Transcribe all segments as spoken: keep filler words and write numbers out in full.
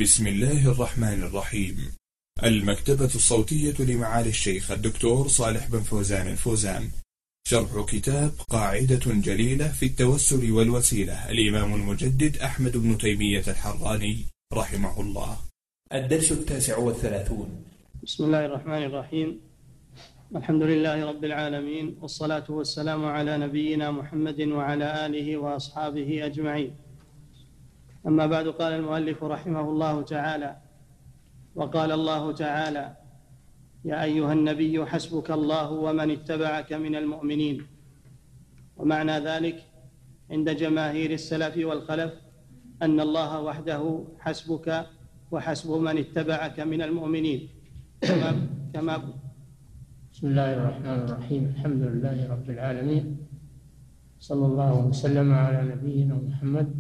بسم الله الرحمن الرحيم. المكتبة الصوتية لمعالي الشيخ الدكتور صالح بن فوزان الفوزان، شرح كتاب قاعدة جليلة في التوسل والوسيلة، الإمام المجدد أحمد بن تيمية الحراني رحمه الله. الدرس التاسع والثلاثون. بسم الله الرحمن الرحيم. الحمد لله رب العالمين، والصلاة والسلام على نبينا محمد وعلى آله وأصحابه أجمعين. أما بعد، قال المؤلف رحمه الله تعالى: وقال الله تعالى: يا أيها النبي حسبك الله ومن اتبعك من المؤمنين. ومعنى ذلك عند جماهير السلف والخلف أن الله وحده حسبك وحسب من اتبعك من المؤمنين، كما كما بسم الله الرحمن الرحيم. الحمد لله رب العالمين، صلى الله وسلم على نبينا محمد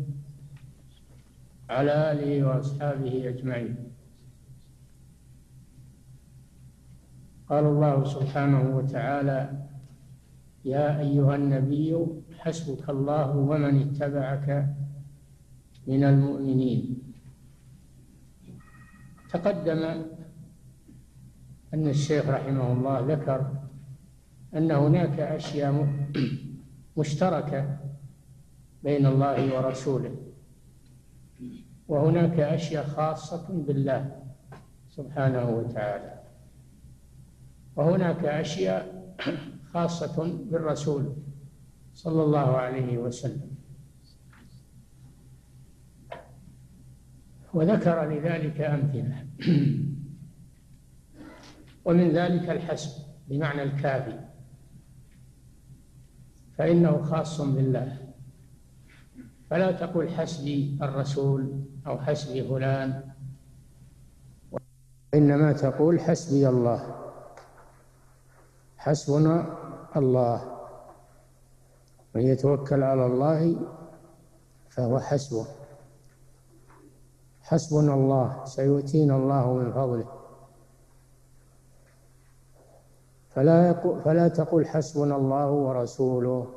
على آله وأصحابه أجمعين. قال الله سبحانه وتعالى: يا أيها النبي حسبك الله ومن اتبعك من المؤمنين. تقدم أن الشيخ رحمه الله ذكر أن هناك أشياء مشتركة بين الله ورسوله، وهناك أشياء خاصة بالله سبحانه وتعالى، وهناك أشياء خاصة بالرسول صلى الله عليه وسلم. وذكر لذلك أمثلة، ومن ذلك الحسب بمعنى الكافي، فإنه خاص بالله، فلا تقل حسبي الرسول أو حسبي فلان، وإنما تقول حسبي الله، حسبنا الله، من يتوكل على الله فهو حسبه، حسبنا الله سيؤتينا الله من فضله. فلا يقول فلا تقل حسبنا الله ورسوله،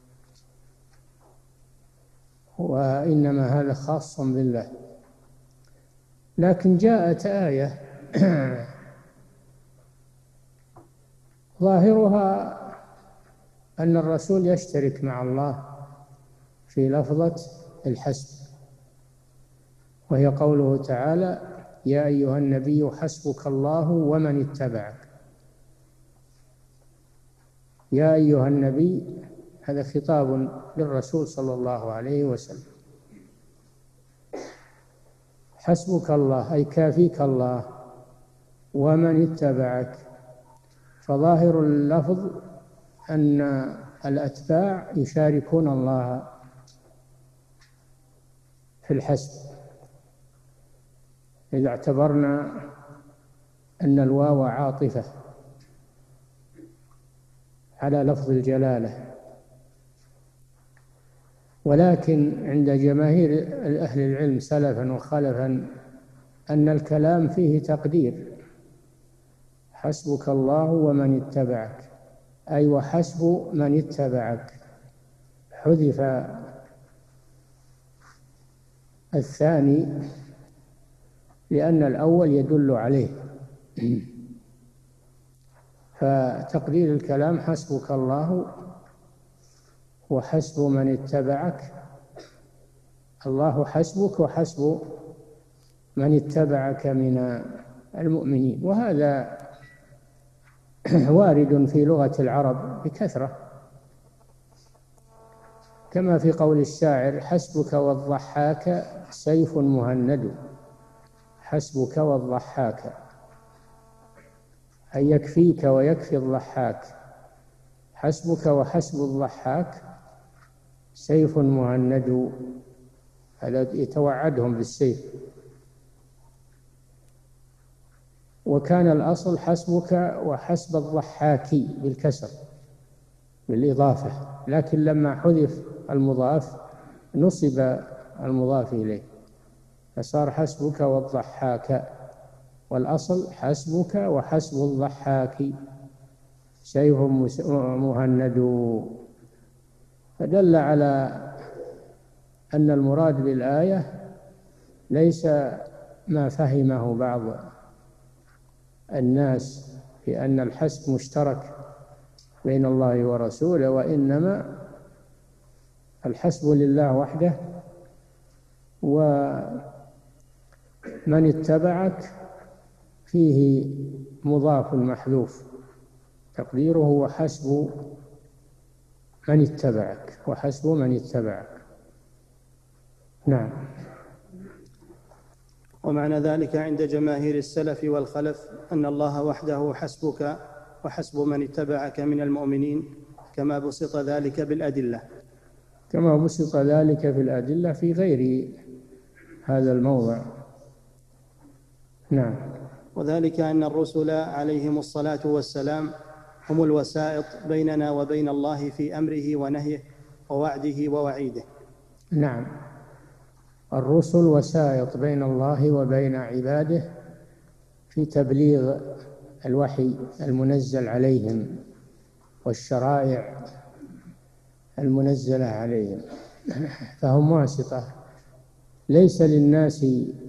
وإنما هذا خاص بالله. لكن جاءت آية ظاهرها أن الرسول يشترك مع الله في لفظة الحسب، وهي قوله تعالى: يا أيها النبي حسبك الله ومن اتبعك. يا أيها النبي هذا خطاب للرسول صلى الله عليه وسلم، حسبك الله أي كافيك الله، ومن اتبعك، فظاهر اللفظ أن الأتباع يشاركون الله في الحسب، إذا اعتبرنا أن الواو عاطفة على لفظ الجلالة. ولكن عند جماهير أهل العلم سلفا وخلفا أن الكلام فيه تقدير، حسبك الله ومن اتبعك، أي وحسب من اتبعك، حذف الثاني لأن الأول يدل عليه، فتقدير الكلام حسبك الله وحسب من اتبعك، الله حسبك وحسب من اتبعك من المؤمنين. وهذا وارد في لغة العرب بكثرة، كما في قول الشاعر: حسبك والضحاك سيف مهند. حسبك والضحاك أي يكفيك ويكفي الضحاك، حسبك وحسب الضحاك سيف مهند، هذا يتوعدهم بالسيف. وكان الأصل حسبك وحسب الضحاك بالكسر بالإضافة، لكن لما حذف المضاف نصب المضاف إليه فصار حسبك والضحاك، والأصل حسبك وحسب الضحاك سيف مهند. فدل على أن المراد بالآية ليس ما فهمه بعض الناس في أن الحسب مشترك بين الله ورسوله، وإنما الحسب لله وحده، ومن اتبعك فيه مضاف محذوف تقديره وحسب من اتبعك، وحسب من اتبعك. نعم. ومعنى ذلك عند جماهير السلف والخلف أن الله وحده حسبك وحسب من اتبعك من المؤمنين، كما بسط ذلك بالأدلة كما بسط ذلك في الأدلة في غير هذا الموضع. نعم. وذلك أن الرسل عليهم الصلاة والسلام هم الوسائط بيننا وبين الله في أمره ونهيه ووعده ووعيده. نعم، الرسل وسائط بين الله وبين عباده في تبليغ الوحي المنزل عليهم والشرائع المنزلة عليهم، فهم واسطة. ليس للناس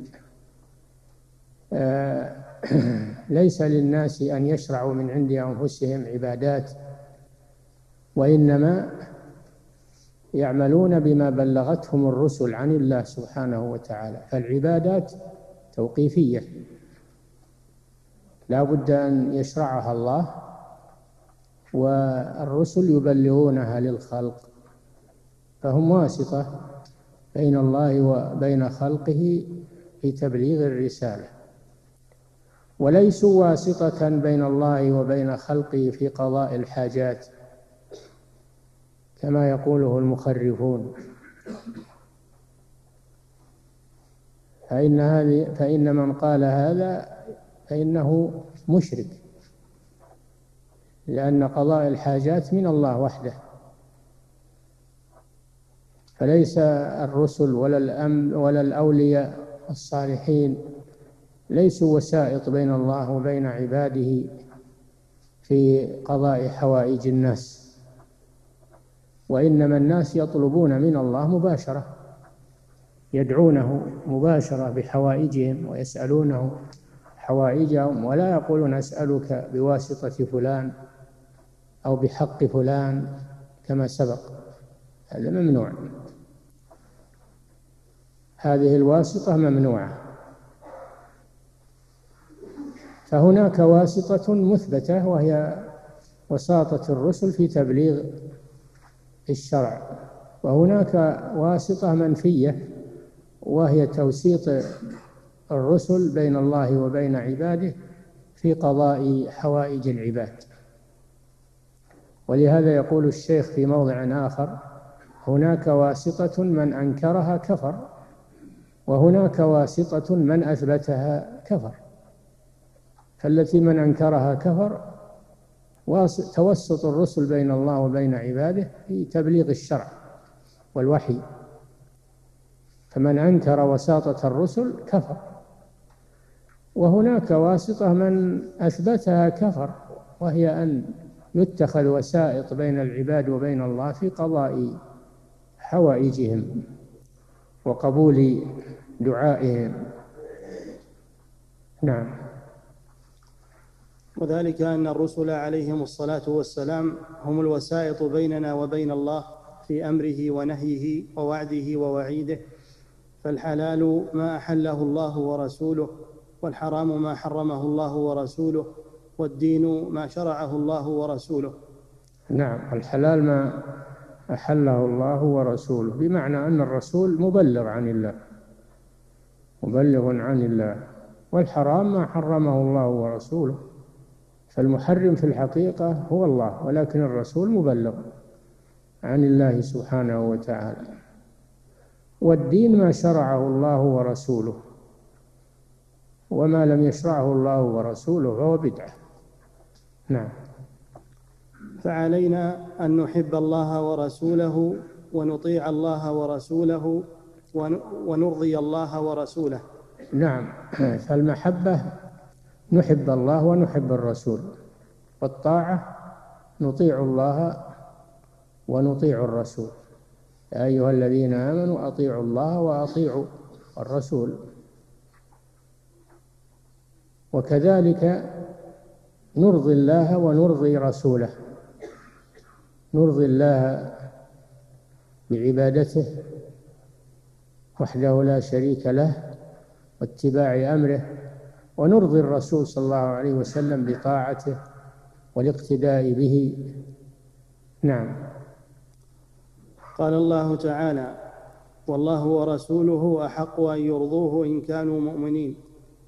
آه ليس للناس أن يشرعوا من عند أنفسهم عبادات، وإنما يعملون بما بلغتهم الرسل عن الله سبحانه وتعالى. فالعبادات توقيفية لا بد أن يشرعها الله، والرسل يبلغونها للخلق، فهم واسطة بين الله وبين خلقه في تبليغ الرسالة، وليسوا واسطة بين الله وبين خلقه في قضاء الحاجات كما يقوله المخرفون. فإن هذه فإن من قال هذا فإنه مشرك، لأن قضاء الحاجات من الله وحده، فليس الرسل ولا الأم ولا الأولياء الصالحين ليسوا وسائط بين الله وبين عباده في قضاء حوائج الناس، وإنما الناس يطلبون من الله مباشرة، يدعونه مباشرة بحوائجهم ويسألونه حوائجهم، ولا يقولون أسألك بواسطة فلان أو بحق فلان كما سبق، هذا ممنوع، هذه الواسطة ممنوعة. فهناك واسطة مثبتة وهي وساطة الرسل في تبليغ الشرع، وهناك واسطة منفية وهي توسيط الرسل بين الله وبين عباده في قضاء حوائج العباد. ولهذا يقول الشيخ في موضع آخر: هناك واسطة من أنكرها كفر، وهناك واسطة من أثبتها كفر. فالتي من أنكرها كفر توسط الرسل بين الله وبين عباده في تبليغ الشرع والوحي، فمن أنكر وساطة الرسل كفر. وهناك واسطة من أثبتها كفر، وهي أن يتخذ وسائط بين العباد وبين الله في قضاء حوائجهم وقبول دعائهم. نعم. وذلك أن الرسل عليهم الصلاة والسلام هم الوسائط بيننا وبين الله في أمره ونهيه ووعده ووعيده، فالحلال ما أحله الله ورسوله، والحرام ما حرمه الله ورسوله، والدين ما شرعه الله ورسوله. نعم، الحلال ما أحله الله ورسوله، بمعنى أن الرسول مبلغ عن الله مبلغ عن الله، والحرام ما حرمه الله ورسوله، فالمحرم في الحقيقة هو الله، ولكن الرسول مبلغ عن الله سبحانه وتعالى. والدين ما شرعه الله ورسوله، وما لم يشرعه الله ورسوله فهو بدعة. نعم. فعلينا أن نحب الله ورسوله ونطيع الله ورسوله ونرضي الله ورسوله. نعم، فالمحبة نحب الله ونحب الرسول، والطاعة نطيع الله ونطيع الرسول. يا أيها الذين آمنوا أطيعوا الله وأطيعوا الرسول. وكذلك نرضي الله ونرضي رسوله، نرضي الله بعبادته وحده لا شريك له واتباع أمره، ونرضي الرسول صلى الله عليه وسلم بطاعته والاقتداء به. نعم. قال الله تعالى: والله ورسوله أحق أن يرضوه إن كانوا مؤمنين.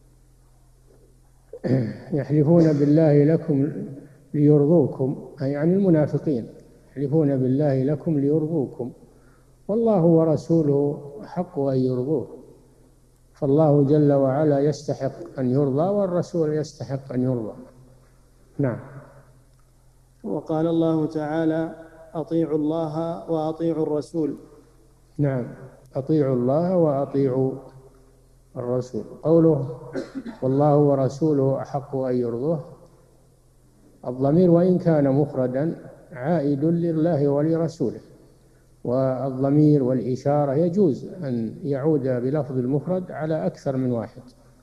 يحلفون بالله لكم ليرضوكم، أي يعني المنافقين يحلفون بالله لكم ليرضوكم، والله ورسوله أحق أن يرضوه، فالله جل وعلا يستحق أن يرضى والرسول يستحق أن يرضى. نعم. وقال الله تعالى: أطيعوا الله وأطيعوا الرسول. نعم، أطيعوا الله وأطيعوا الرسول. قوله والله ورسوله أحق أن يرضوه، الضمير وإن كان مفردا عائد لله ولرسوله، والضمير والإشارة يجوز أن يعود بلفظ المفرد على أكثر من واحد،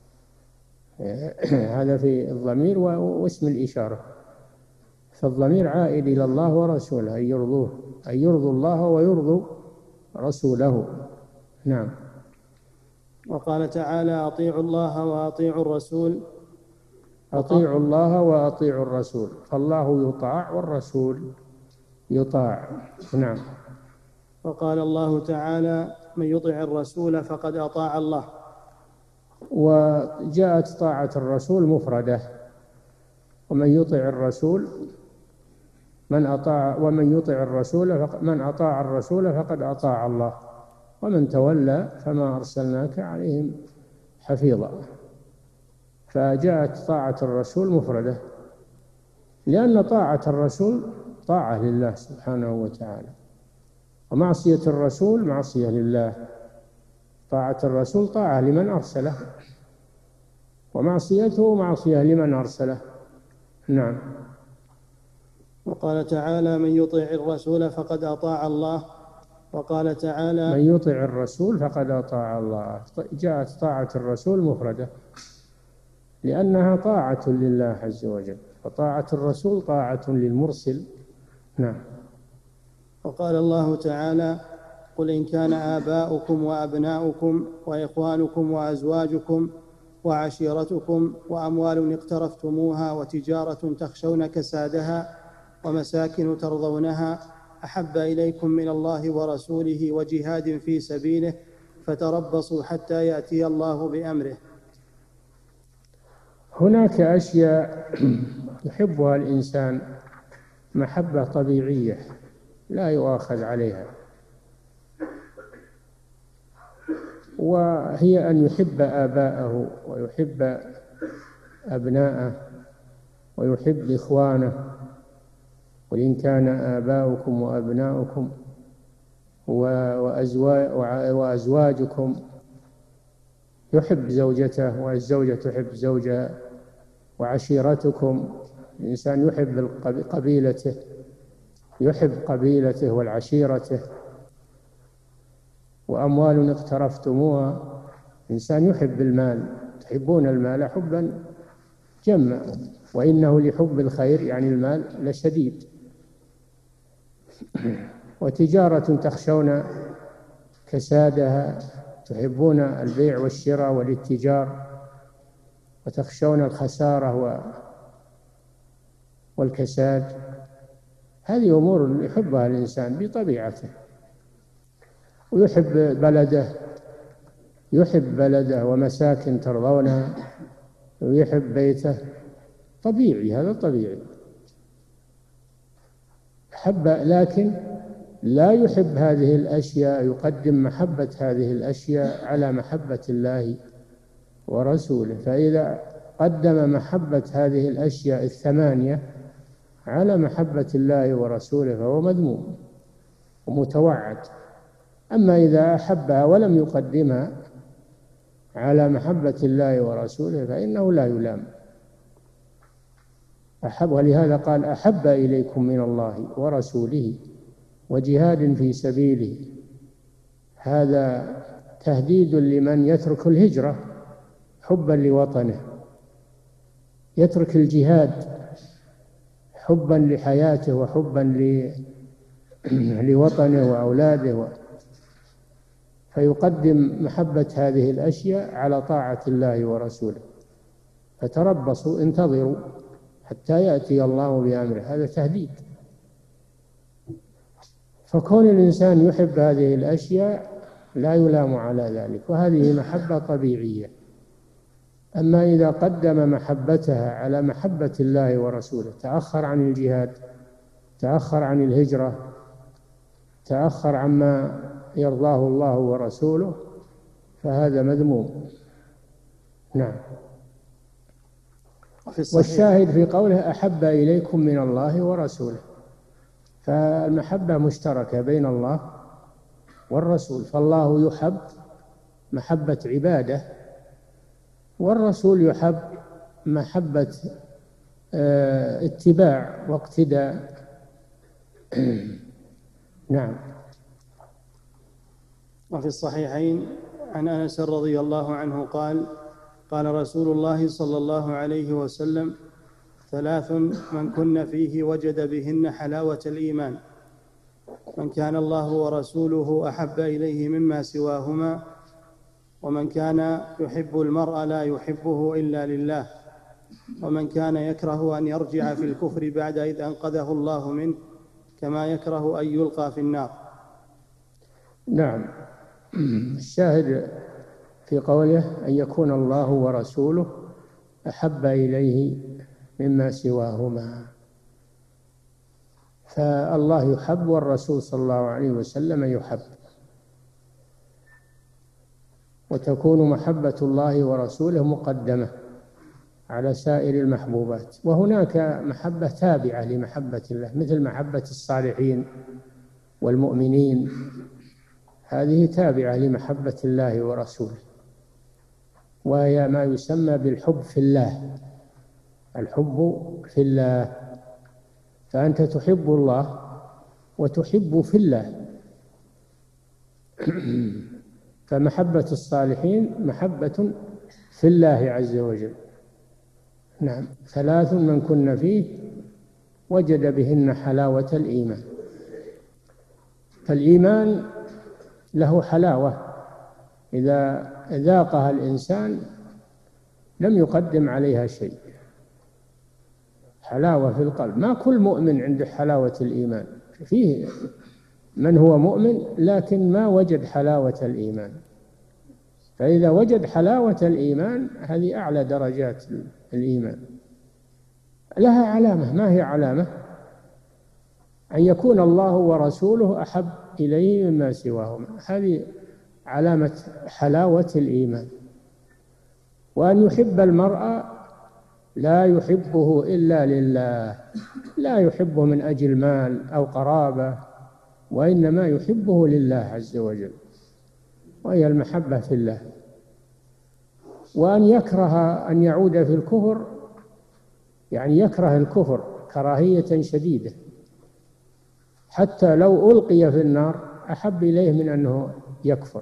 هذا في الضمير واسم الإشارة، فالضمير عائد إلى الله ورسوله، أن يرضوه، أن يرضوا الله ويرضوا رسوله. نعم. وقال تعالى: أطيعوا الله وأطيعوا الرسول. أطيعوا الله وأطيعوا الرسول، فالله يطاع والرسول يطاع. نعم. وقال الله تعالى: من يطع الرسول فقد أطاع الله. وجاءت طاعة الرسول مفردة، ومن يطع الرسول من أطاع، ومن يطع الرسول من أطاع الرسول فقد أطاع الله، ومن تولى فما أرسلناك عليهم حفيظا. فجاءت طاعة الرسول مفردة، لأن طاعة الرسول طاعة لله سبحانه وتعالى، ومعصية الرسول معصية لله. طاعة الرسول طاعة لمن أرسله، ومعصيته معصية لمن أرسله. نعم. وقال تعالى: من يطع الرسول فقد أطاع الله. وقال تعالى: من يطع الرسول فقد أطاع الله. جاءت طاعة الرسول مفردة لأنها طاعة لله عز وجل، وطاعة الرسول طاعة للمرسل. نعم. وقال الله تعالى: قل إن كان آباؤكم وأبناؤكم وإخوانكم وأزواجكم وعشيرتكم وأموال اقترفتموها وتجارة تخشون كسادها ومساكن ترضونها أحب إليكم من الله ورسوله وجهاد في سبيله فتربصوا حتى يأتي الله بأمره. هناك أشياء يحبها الإنسان محبة طبيعية لا يؤاخذ عليها، وهي أن يحب آباءه ويحب أبناءه ويحب إخوانه. وإن كان آباؤكم وأبناؤكم وأزواجكم، يحب زوجته والزوجة تحب زوجها، وعشيرتكم، الإنسان يحب قبيلته، يحب قبيلته والعشيرته. وأموال اقترفتموها، الإنسان يحب المال، تحبون المال حبا جما، وإنه لحب الخير يعني المال لشديد. وتجارة تخشون كسادها، تحبون البيع والشراء والاتجار وتخشون الخسارة والكساد. هذه أمور يحبها الإنسان بطبيعته. ويحب بلده، يحب بلده ومساكن ترضونها، ويحب بيته، طبيعي، هذا طبيعي. حب، لكن لا يحب هذه الأشياء، يقدم محبة هذه الأشياء على محبة الله ورسوله. فإذا قدم محبة هذه الأشياء الثمانية على محبة الله ورسوله فهو مذموم ومتوعد. أما إذا أحبها ولم يقدمها على محبة الله ورسوله فإنه لا يلام. أحب، ولهذا قال: أحب إليكم من الله ورسوله وجهاد في سبيله. هذا تهديد لمن يترك الهجرة حبا لوطنه، يترك الجهاد حبا لحياته وحبا لوطنه وأولاده، فيقدم محبة هذه الأشياء على طاعة الله ورسوله. فتربصوا انتظروا حتى يأتي الله بأمره، هذا تهديد. فكون الإنسان يحب هذه الأشياء لا يلام على ذلك، وهذه محبة طبيعية. أما إذا قدم محبتها على محبة الله ورسوله، تأخر عن الجهاد، تأخر عن الهجرة، تأخر عما يرضاه الله ورسوله، فهذا مذموم. نعم. والشاهد في قوله أحب إليكم من الله ورسوله، فالمحبة مشتركة بين الله والرسول، فالله يحب محبة عباده، والرسول يحب محبة اتباع واقتداء. نعم. وفي الصحيحين عن أنس رضي الله عنه قال: قال رسول الله صلى الله عليه وسلم: ثلاث من كن فيه وجد بهن حلاوة الإيمان: من كان الله ورسوله أحب إليه مما سواهما، ومن كان يحب المرء لا يحبه إلا لله، ومن كان يكره أن يرجع في الكفر بعد إذ أنقذه الله منه، كما يكره أن يلقى في النار. نعم. الشاهد في قوله أن يكون الله ورسوله أحب إليه مما سواهما، فالله يحب والرسول صلى الله عليه وسلم يحب، وتكون محبة الله ورسوله مقدمة على سائر المحبوبات. وهناك محبة تابعة لمحبة الله، مثل محبة الصالحين والمؤمنين، هذه تابعة لمحبة الله ورسوله، وهي ما يسمى بالحب في الله، الحب في الله. فأنت تحب الله وتحب في الله. فمحبة الصالحين محبة في الله عز وجل. نعم. ثلاث من كن فيه وجد بهن حلاوة الإيمان. فالإيمان له حلاوة إذا ذاقها الإنسان لم يقدم عليها شيء، حلاوة في القلب. ما كل مؤمن عنده حلاوة الإيمان، فيه من هو مؤمن لكن ما وجد حلاوة الإيمان. فإذا وجد حلاوة الإيمان، هذه أعلى درجات الإيمان. لها علامة، ما هي علامة؟ أن يكون الله ورسوله أحب إليه مما سواهما، هذه علامة حلاوة الإيمان. وأن يحب المرء لا يحبه إلا لله، لا يحبه من أجل مال أو قرابة، وإنما يحبه لله عز وجل، وهي المحبة في الله. وأن يكره أن يعود في الكفر، يعني يكره الكفر كراهية شديدة، حتى لو ألقي في النار أحب إليه من أنه يكفر،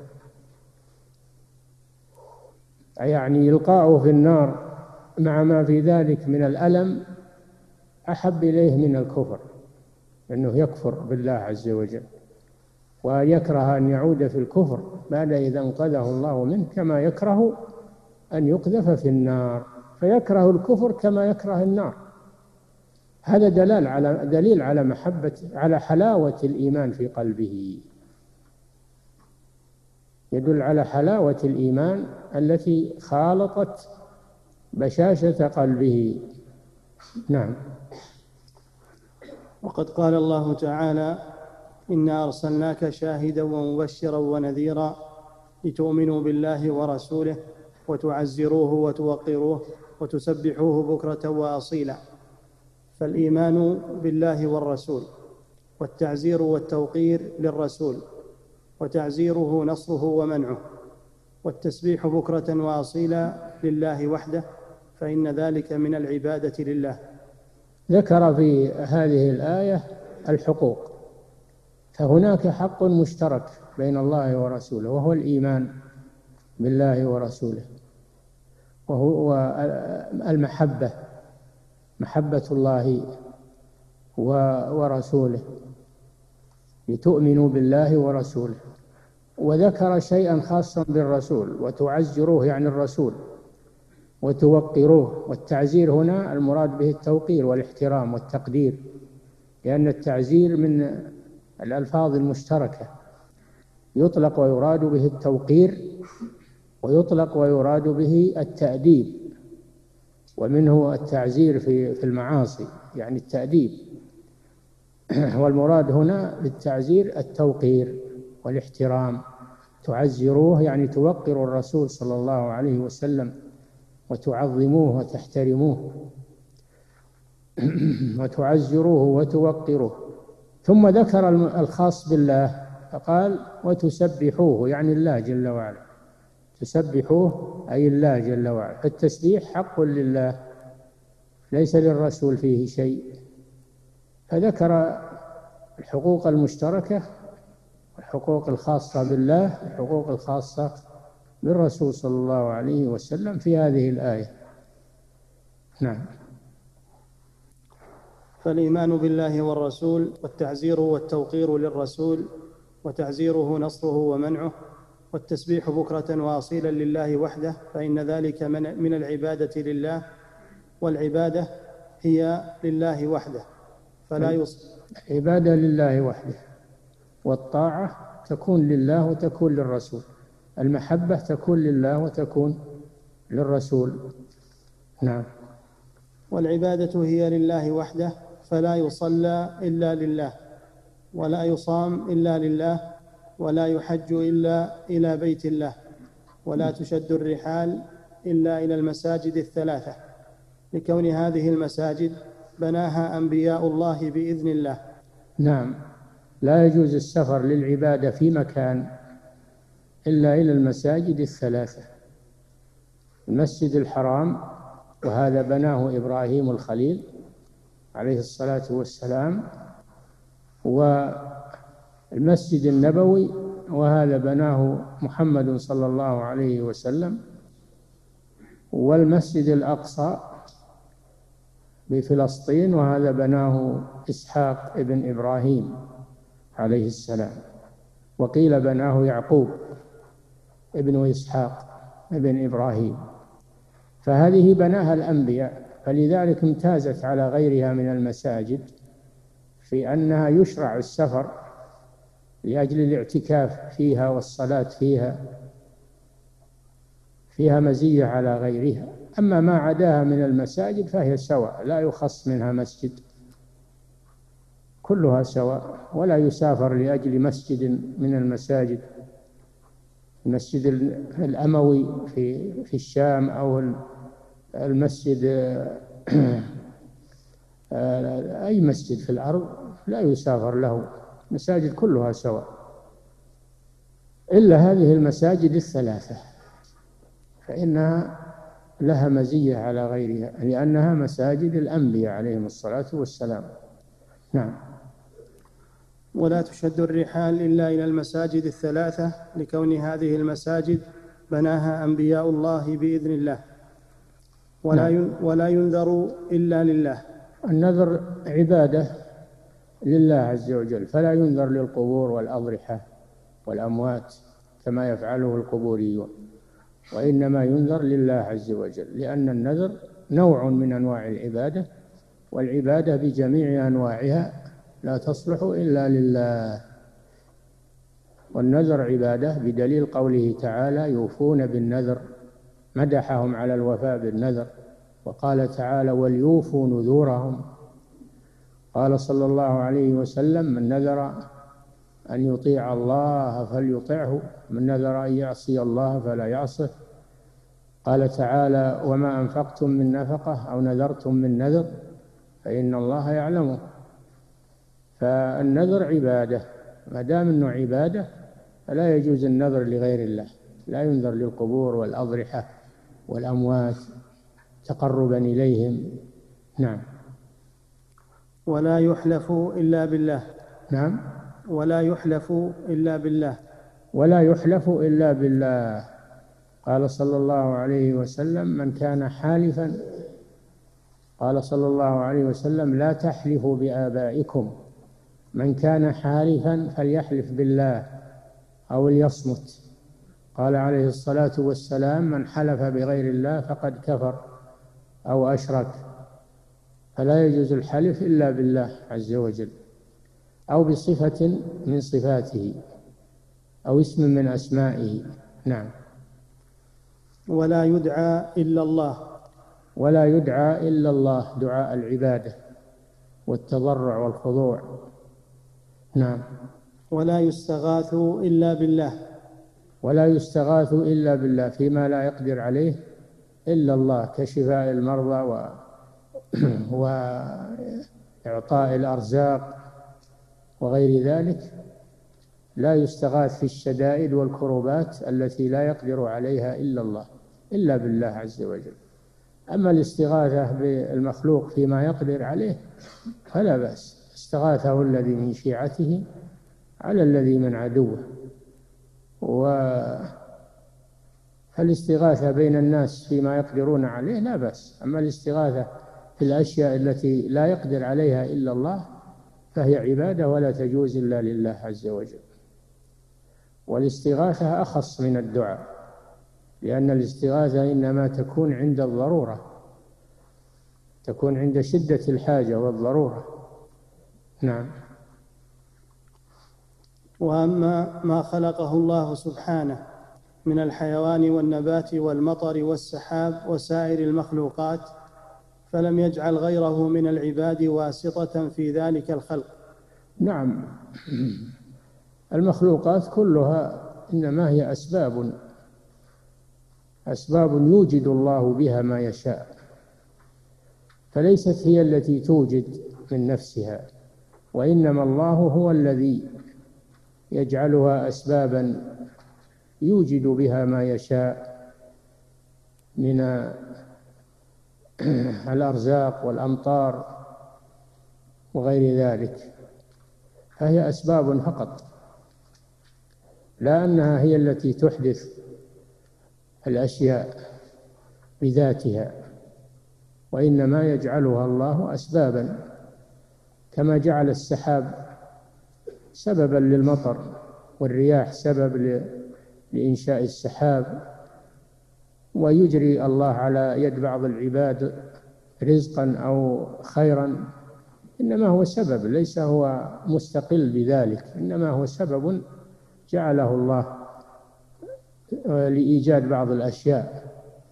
يعني يلقاه في النار مع ما في ذلك من الألم أحب إليه من الكفر، أنه يكفر بالله عز وجل. ويكره أن يعود في الكفر بعد إذا أنقذه الله منه، كما يكره أن يقذف في النار، فيكره الكفر كما يكره النار. هذا دليل على دليل على محبة على حلاوة الإيمان في قلبه، يدل على حلاوة الإيمان التي خالطت بشاشة قلبه. نعم. وقد قال الله تعالى: إنا أرسلناك شاهدا ومبشرا ونذيرا لتؤمنوا بالله ورسوله وتعزروه وتوقروه وتسبحوه بكرة وأصيلا. فالإيمان بالله والرسول والتعزير والتوقير للرسول، وتعزيره نصره ومنعه، والتسبيح بكرة وأصيلا لله وحده، فإن ذلك من العبادة لله. ذكر في هذه الآية الحقوق، فهناك حق مشترك بين الله ورسوله، وهو الإيمان بالله ورسوله، وهو المحبة محبة الله ورسوله، لتؤمنوا بالله ورسوله. وذكر شيئا خاصا بالرسول: وتعزروه يعني الرسول، وتوقروه. والتعزير هنا المراد به التوقير والاحترام والتقدير، لأن التعزير من الألفاظ المشتركة، يطلق ويراد به التوقير، ويطلق ويراد به التأديب، ومنه التعزير في المعاصي يعني التأديب. والمراد هنا بالتعزير التوقير والاحترام. تعزروه يعني توقروا الرسول صلى الله عليه وسلم، وتعظموه وتحترموه، وتعزروه وتوقروه. ثم ذكر الخاص بالله فقال: وتسبحوه يعني الله جل وعلا. تسبحوه أي الله جل وعلا. فالتسبيح حق لله، ليس للرسول فيه شيء. فذكر الحقوق المشتركة والحقوق الخاصة بالله، الحقوق الخاصة بالرسول صلى الله عليه وسلم في هذه الآية. نعم. فالإيمان بالله والرسول، والتعزير والتوقير للرسول، وتعزيره نصره ومنعه، والتسبيح بكرة وأصيلا لله وحده، فإن ذلك من العبادة لله، والعبادة هي لله وحده فلا يصل. عبادة لله وحده، والطاعة تكون لله وتكون للرسول، المحبة تكون لله وتكون للرسول. نعم. والعبادة هي لله وحده فلا يصلى إلا لله، ولا يصام إلا لله، ولا يحج إلا إلى بيت الله، ولا تشد الرحال إلا إلى المساجد الثلاثة، لكون هذه المساجد بناها أنبياء الله بإذن الله. نعم. لا يجوز السفر للعبادة في مكان إلا إلى المساجد الثلاثة: المسجد الحرام، وهذا بناه إبراهيم الخليل عليه الصلاة والسلام، والمسجد النبوي، وهذا بناه محمد صلى الله عليه وسلم، والمسجد الأقصى بفلسطين، وهذا بناه إسحاق ابن إبراهيم عليه السلام، وقيل بناه يعقوب ابن إسحاق ابن إبراهيم. فهذه بناها الأنبياء، فلذلك امتازت على غيرها من المساجد في أنها يشرع السفر لأجل الاعتكاف فيها والصلاة فيها، فيها مزية على غيرها. أما ما عداها من المساجد فهي سواء، لا يخص منها مسجد، كلها سواء، ولا يسافر لأجل مسجد من المساجد. المسجد الأموي في في الشام، أو المسجد أي مسجد في الأرض لا يسافر له، المساجد كلها سواء، إلا هذه المساجد الثلاثة فإنها لها مزية على غيرها، لأنها مساجد الأنبياء عليهم الصلاة والسلام. نعم. ولا تشد الرحال إلا إلى المساجد الثلاثة، لكون هذه المساجد بناها أنبياء الله بإذن الله، ولا نعم. ولا ينذر إلا لله. النذر عبادة لله عز وجل، فلا ينذر للقبور والأضرحة والأموات كما يفعله القبوريون، وإنما ينذر لله عز وجل، لأن النذر نوع من أنواع العبادة، والعبادة بجميع أنواعها لا تصلح إلا لله. والنذر عبادة بدليل قوله تعالى: يوفون بالنذر، مدحهم على الوفاء بالنذر. وقال تعالى: وليوفوا نذورهم. قال صلى الله عليه وسلم: من نذر أن يطيع الله فليطعه، من نذر أن يعصي الله فلا يعصه. قال تعالى: وما أنفقتم من نفقة أو نذرتم من نذر فإن الله يعلمه. فالنذر عبادة، ما دام أنه عبادة فلا يجوز النذر لغير الله، لا ينذر للقبور والأضرحة والأموات تقربا إليهم. نعم. ولا يحلف إلا بالله. نعم. ولا يحلف إلا بالله. ولا يحلف إلا بالله. قال صلى الله عليه وسلم: من كان حالفا قال صلى الله عليه وسلم: لا تحلفوا بآبائكم، من كان حالفا فليحلف بالله أو ليصمت. قال عليه الصلاة والسلام: من حلف بغير الله فقد كفر أو أشرك. فلا يجوز الحلف إلا بالله عز وجل أو بصفة من صفاته أو اسم من أسمائه. نعم. ولا يدعى إلا الله. ولا يدعى إلا الله، دعاء العبادة والتضرع والخضوع. نعم. ولا يستغاث إلا بالله. ولا يستغاث إلا بالله فيما لا يقدر عليه إلا الله، كشفاء المرضى و... وإعطاء الأرزاق وغير ذلك. لا يستغاث في الشدائد والكروبات التي لا يقدر عليها إلا الله، إلا بالله عز وجل. أما الاستغاثة بالمخلوق فيما يقدر عليه فلا بأس، استغاثه الذي من شيعته على الذي من عدوه. فالاستغاثة بين الناس فيما يقدرون عليه لا بأس، أما الاستغاثة في الأشياء التي لا يقدر عليها إلا الله فهي عبادة ولا تجوز إلا لله عز وجل. والاستغاثة أخص من الدعاء، لأن الاستغاثة إنما تكون عند الضرورة، تكون عند شدة الحاجة والضرورة. نعم. وأما ما خلقه الله سبحانه من الحيوان والنبات والمطر والسحاب وسائر المخلوقات فلم يجعل غيره من العباد واسطة في ذلك الخلق. نعم، المخلوقات كلها إنما هي أسباب أسباب يوجد الله بها ما يشاء، فليست هي التي توجد من نفسها، وإنما الله هو الذي يجعلها أسبابا يوجد بها ما يشاء من الأرزاق والأمطار وغير ذلك، فهي أسباب فقط، لا أنها هي التي تحدث الأشياء بذاتها، وإنما يجعلها الله أسبابا، كما جعل السحاب سببا للمطر والرياح سبب لإنشاء السحاب، ويجري الله على يد بعض العباد رزقا أو خيرا، إنما هو سبب، ليس هو مستقل بذلك، إنما هو سبب جعله الله لإيجاد بعض الأشياء.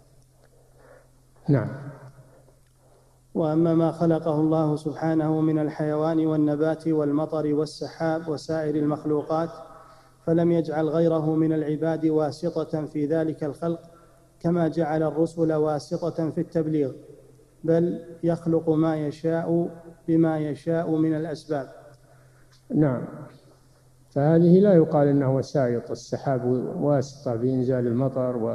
نعم. وأما ما خلقه الله سبحانه من الحيوان والنبات والمطر والسحاب وسائر المخلوقات فلم يجعل غيره من العباد واسطة في ذلك الخلق، كما جعل الرسل واسطة في التبليغ، بل يخلق ما يشاء بما يشاء من الأسباب. نعم، فهذه لا يقال إنه وسائط، السحاب واسطة بإنزال المطر و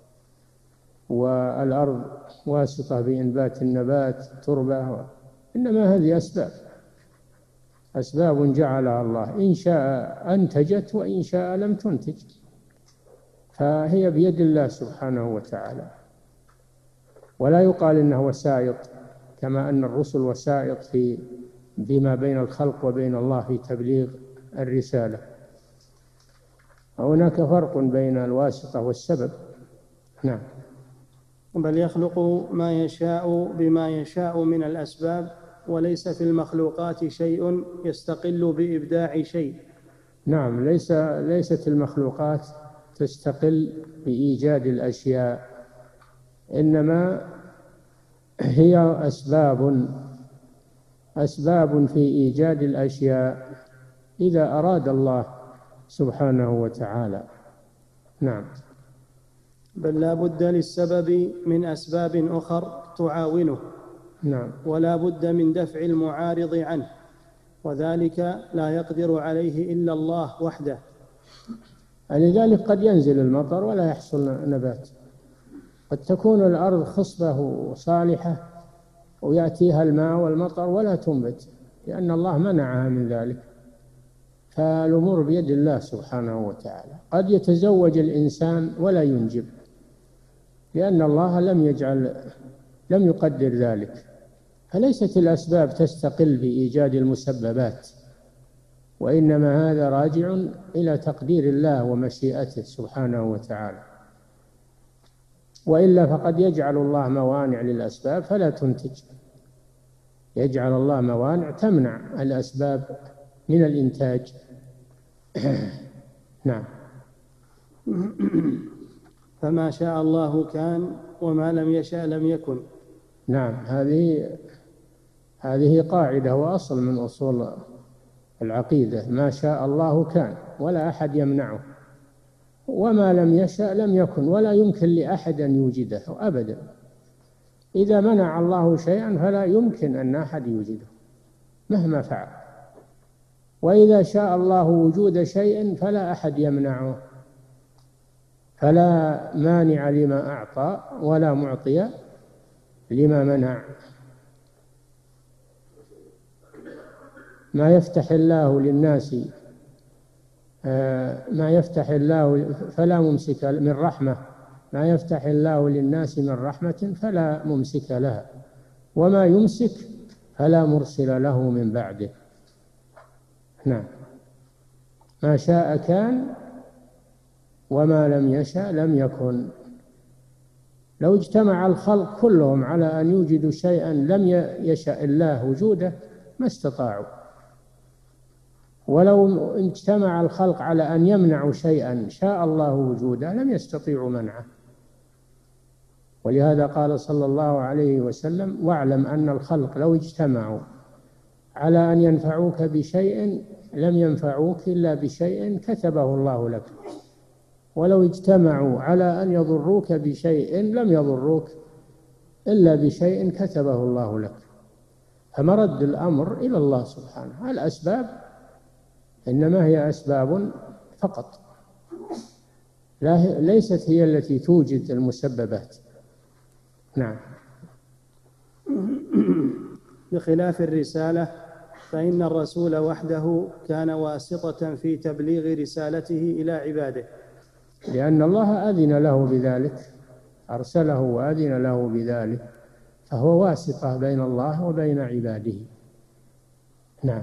والأرض واسطة بإنبات النبات تربة، إنما هذه أسباب أسباب جعلها الله، إن شاء أنتجت وإن شاء لم تنتج، فهي بيد الله سبحانه وتعالى. ولا يقال إنه وسائط، كما أن الرسل وسائط في بما بين الخلق وبين الله في تبليغ الرسالة. هناك فرق بين الواسطة والسبب. نعم. بل يخلق ما يشاء بما يشاء من الأسباب، وليس في المخلوقات شيء يستقل بإبداع شيء. نعم، ليس ليست المخلوقات تستقل بإيجاد الأشياء، إنما هي أسباب أسباب في إيجاد الأشياء إذا أراد الله سبحانه وتعالى. نعم. بل لا بد للسبب من أسباب أخر تعاونه. نعم. ولا بد من دفع المعارض عنه، وذلك لا يقدر عليه إلا الله وحده. لذلك قد ينزل المطر ولا يحصل نبات، قد تكون الأرض خصبة وصالحة ويأتيها الماء والمطر ولا تنبت، لأن الله منعها من ذلك. فالأمور بيد الله سبحانه وتعالى. قد يتزوج الإنسان ولا ينجب، لأن الله لم يجعل لم يقدر ذلك، فليست الأسباب تستقل بإيجاد المسببات، وإنما هذا راجع إلى تقدير الله ومشيئته سبحانه وتعالى، وإلا فقد يجعل الله موانع للأسباب فلا تنتج، يجعل الله موانع تمنع الأسباب من الإنتاج. نعم. فما شاء الله كان وما لم يشأ لم يكن. نعم، هذه هذه قاعدة وأصل من أصول العقيدة، ما شاء الله كان ولا أحد يمنعه، وما لم يشأ لم يكن، ولا يمكن لأحد أن يوجده أبدا. إذا منع الله شيئا فلا يمكن أن أحد يوجده مهما فعل، وإذا شاء الله وجود شيء فلا أحد يمنعه، فلا مانع لما أعطى ولا معطي لما منع. ما يفتح الله للناس ما يفتح الله فلا ممسك من رحمة ما يفتح الله للناس من رحمة فلا ممسك لها، وما يمسك فلا مرسل له من بعده. نعم. ما شاء كان وما لم يشأ لم يكن. لو اجتمع الخلق كلهم على أن يوجدوا شيئا لم يشأ الله وجوده ما استطاعوا، ولو اجتمع الخلق على أن يمنعوا شيئا شاء الله وجوده لم يستطيعوا منعه. ولهذا قال صلى الله عليه وسلم: واعلم أن الخلق لو اجتمعوا على أن ينفعوك بشيء لم ينفعوك إلا بشيء كتبه الله لك، ولو اجتمعوا على أن يضروك بشيء لم يضروك إلا بشيء كتبه الله لك. فمرد الأمر إلى الله سبحانه. الأسباب إنما هي أسباب فقط، لا ليست هي التي توجد المسببات. نعم. بخلاف الرسالة فإن الرسول وحده كان واسطة في تبليغ رسالته إلى عباده، لأن الله أذن له بذلك، أرسله وأذن له بذلك، فهو واسطة بين الله وبين عباده. نعم.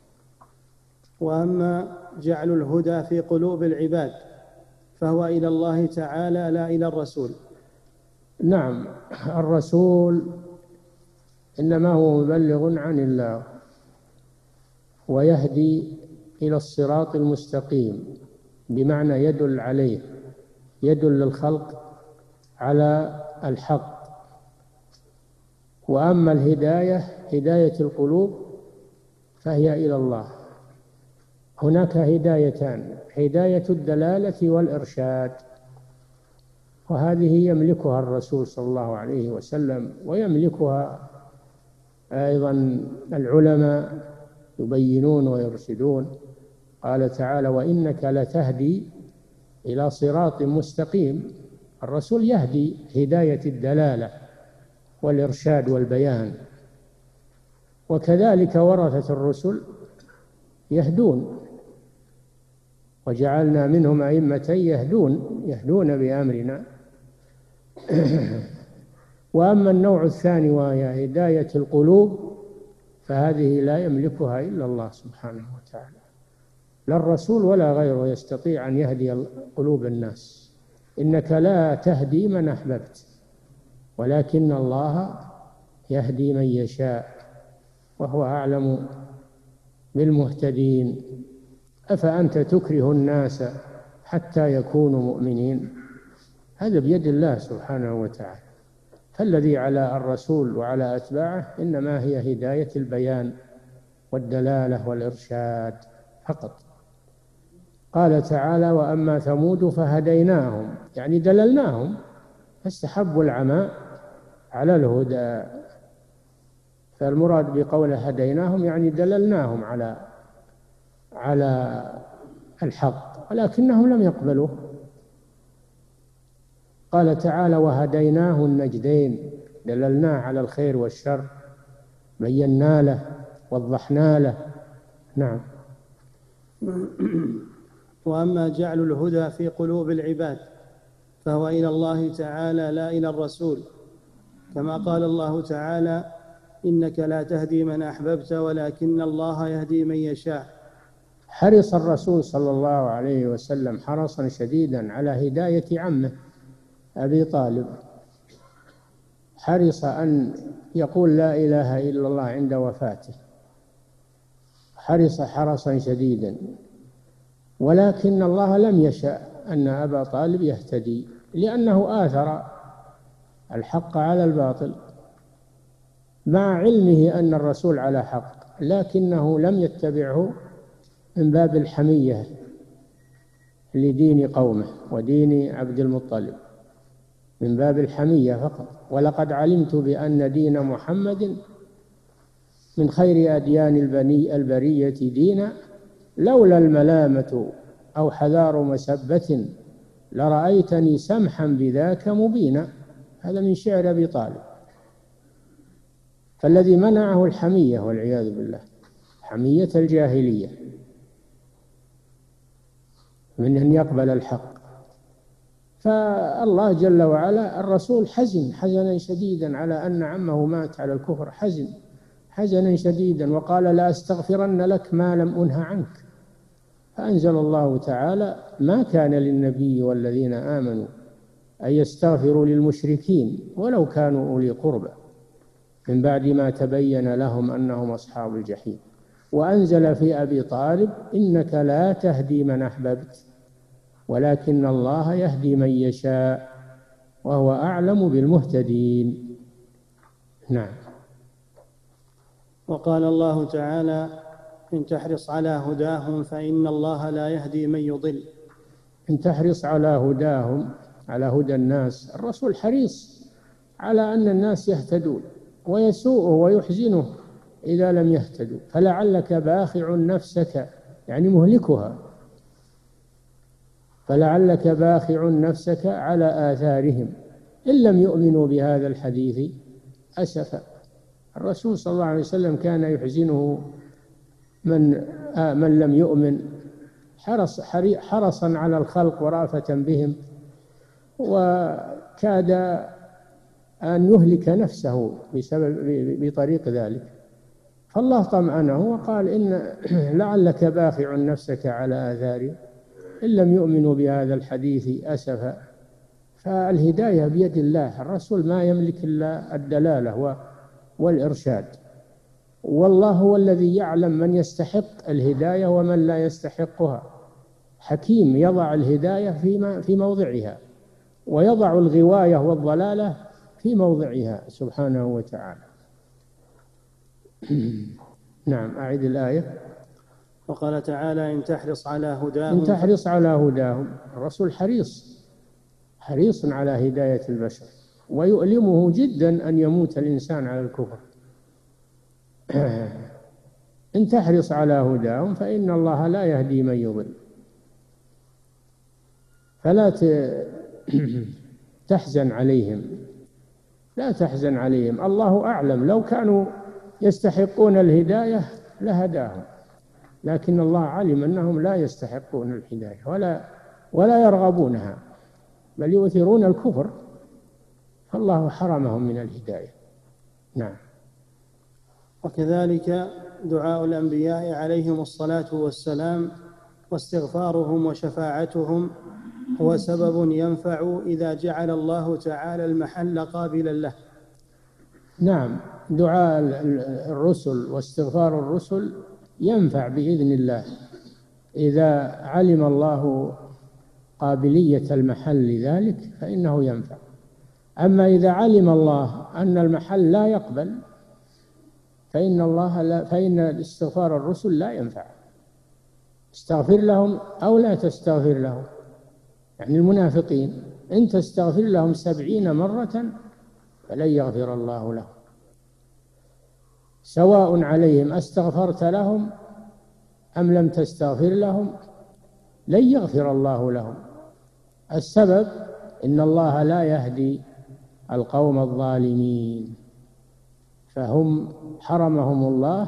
وأما جعل الهدى في قلوب العباد فهو إلى الله تعالى لا إلى الرسول. نعم، الرسول إنما هو مبلغ عن الله ويهدي إلى الصراط المستقيم، بمعنى يدل عليه، يدل الخلق على الحق. وأما الهداية هداية القلوب فهي إلى الله. هناك هدايتان: هداية الدلالة والإرشاد، وهذه يملكها الرسول صلى الله عليه وسلم، ويملكها أيضا العلماء يبينون ويرشدون. قال تعالى: وإنك لتهدي إلى صراط مستقيم. الرسول يهدي هداية الدلالة والإرشاد والبيان، وكذلك ورثة الرسل يهدون، وجعلنا منهم أئمة يهدون يهدون بأمرنا. وأما النوع الثاني وهي هداية القلوب فهذه لا يملكها إلا الله سبحانه وتعالى، لا الرسول ولا غيره يستطيع أن يهدي قلوب الناس. إنك لا تهدي من أحببت ولكن الله يهدي من يشاء وهو أعلم بالمهتدين. أفأنت تكره الناس حتى يكونوا مؤمنين؟ هذا بيد الله سبحانه وتعالى. فالذي على الرسول وعلى أتباعه إنما هي هداية البيان والدلالة والإرشاد فقط. قال تعالى: وأما ثمود فهديناهم، يعني دللناهم، فاستحبوا العمى على الهدى. فالمراد بقوله هديناهم يعني دللناهم على على الحق، ولكنهم لم يقبلوه. قال تعالى: وهديناه النجدين، دللناه على الخير والشر، بينا له وضحنا له. نعم. وأما جعل الهدى في قلوب العباد فهو إلى الله تعالى لا إلى الرسول، كما قال الله تعالى: إنك لا تهدي من أحببت ولكن الله يهدي من يشاء. حرص الرسول صلى الله عليه وسلم حرصا شديدا على هداية عمه أبي طالب، حرص أن يقول لا إله إلا الله عند وفاته، حرص حرصا شديدا، ولكن الله لم يشاء أن أبا طالب يهتدي، لأنه آثر الحق على الباطل مع علمه أن الرسول على حق، لكنه لم يتبعه من باب الحمية لدين قومه ودين عبد المطلب، من باب الحمية فقط. ولقد علمت بأن دين محمد من خير أديان البني البرية دينا، لولا الملامة أو حذار مسبة لرأيتني سمحا بذاك مبينا. هذا من شعر أبي طالب. فالذي منعه الحمية والعياذ بالله، حمية الجاهلية من أن يقبل الحق. فالله جل وعلا الرسول حزن حزنا شديدا على أن عمه مات على الكفر، حزن حزنا شديدا، وقال لا أستغفرن لك ما لم أنه عنك. فأنزل الله تعالى ما كان للنبي والذين آمنوا أن يستغفروا للمشركين ولو كانوا أولي قربى من بعد ما تبين لهم أنهم أصحاب الجحيم. وأنزل في أبي طالب إنك لا تهدي من أحببت ولكن الله يهدي من يشاء وهو أعلم بالمهتدين. نعم. وقال الله تعالى إن تحرص على هداهم فإن الله لا يهدي من يضل. إن تحرص على هداهم، على هدى الناس، الرسول حريص على أن الناس يهتدون، ويسوءه ويحزنه إذا لم يهتدوا، فلعلك باخع نفسك يعني مهلكها، فلعلك باخع نفسك على آثارهم إن لم يؤمنوا بهذا الحديث أسفا. الرسول صلى الله عليه وسلم كان يحزنه من آه من لم يؤمن، حرص حرصا على الخلق ورأفة بهم، وكاد أن يهلك نفسه بسبب بطريق ذلك. فالله طمأنه وقال إن لعلك باخع نفسك على آثارهم إن لم يؤمنوا بهذا الحديث أسفا. فالهداية بيد الله، الرسول ما يملك إلا الدلالة والإرشاد، والله هو الذي يعلم من يستحق الهداية ومن لا يستحقها. حكيم يضع الهداية في موضعها ويضع الغواية والضلالة في موضعها سبحانه وتعالى. نعم. أعد الآية. وقال تعالى إن تحرص على هداهم. إن تحرص على هداهم، الرسول حريص حريص على هداية البشر، ويؤلمه جدا أن يموت الإنسان على الكفر. إن تحرص على هداهم فإن الله لا يهدي من يضل. فلا تحزن عليهم، لا تحزن عليهم، الله أعلم، لو كانوا يستحقون الهداية لهداهم، لكن الله علم أنهم لا يستحقون الهداية ولا ولا يرغبونها، بل يؤثرون الكفر، فالله حرمهم من الهداية. نعم. وكذلك دعاء الأنبياء عليهم الصلاة والسلام واستغفارهم وشفاعتهم هو سبب ينفع إذا جعل الله تعالى المحل قابلا له. نعم. دعاء الرسل واستغفار الرسل ينفع بإذن الله إذا علم الله قابلية المحل لذلك فإنه ينفع. أما إذا علم الله أن المحل لا يقبل فإن الله لا فإن استغفار الرسل لا ينفع. استغفر لهم أو لا تستغفر لهم، يعني المنافقين إن تستغفر لهم سبعين مرة فلن يغفر الله لهم، سواء عليهم أستغفرت لهم أم لم تستغفر لهم لن يغفر الله لهم. السبب إن الله لا يهدي القوم الظالمين، فهم حرمهم الله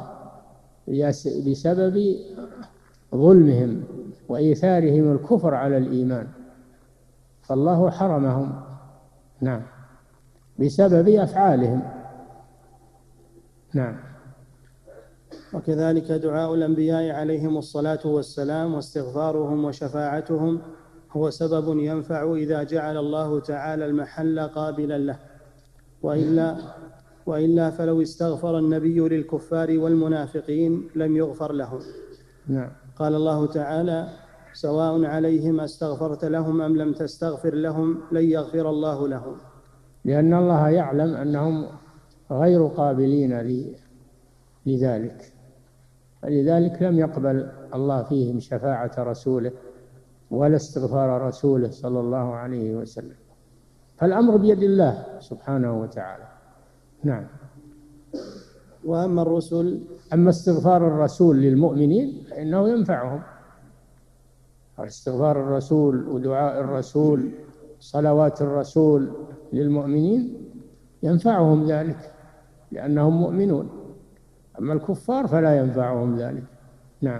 بسبب ظلمهم وإيثارهم الكفر على الإيمان، فالله حرمهم. نعم. بسبب أفعالهم. نعم. وكذلك دعاء الأنبياء عليهم الصلاة والسلام واستغفارهم وشفاعتهم هو سبب ينفع إذا جعل الله تعالى المحل قابلا له، وإلا, وإلا فلو استغفر النبي للكفار والمنافقين لم يغفر لهم. نعم. قال الله تعالى: سواء عليهم أستغفرت لهم أم لم تستغفر لهم لن يغفر الله لهم، لأن الله يعلم أنهم غير قابلين لذلك، فلذلك لم يقبل الله فيهم شفاعة رسوله ولا استغفار رسوله صلى الله عليه وسلم، فالأمر بيد الله سبحانه وتعالى. نعم. وأما الرسل أما استغفار الرسول للمؤمنين فإنه ينفعهم، استغفار الرسول ودعاء الرسول صلوات الرسول للمؤمنين ينفعهم ذلك لأنهم مؤمنون، أما الكفار فلا ينفعهم ذلك. نعم.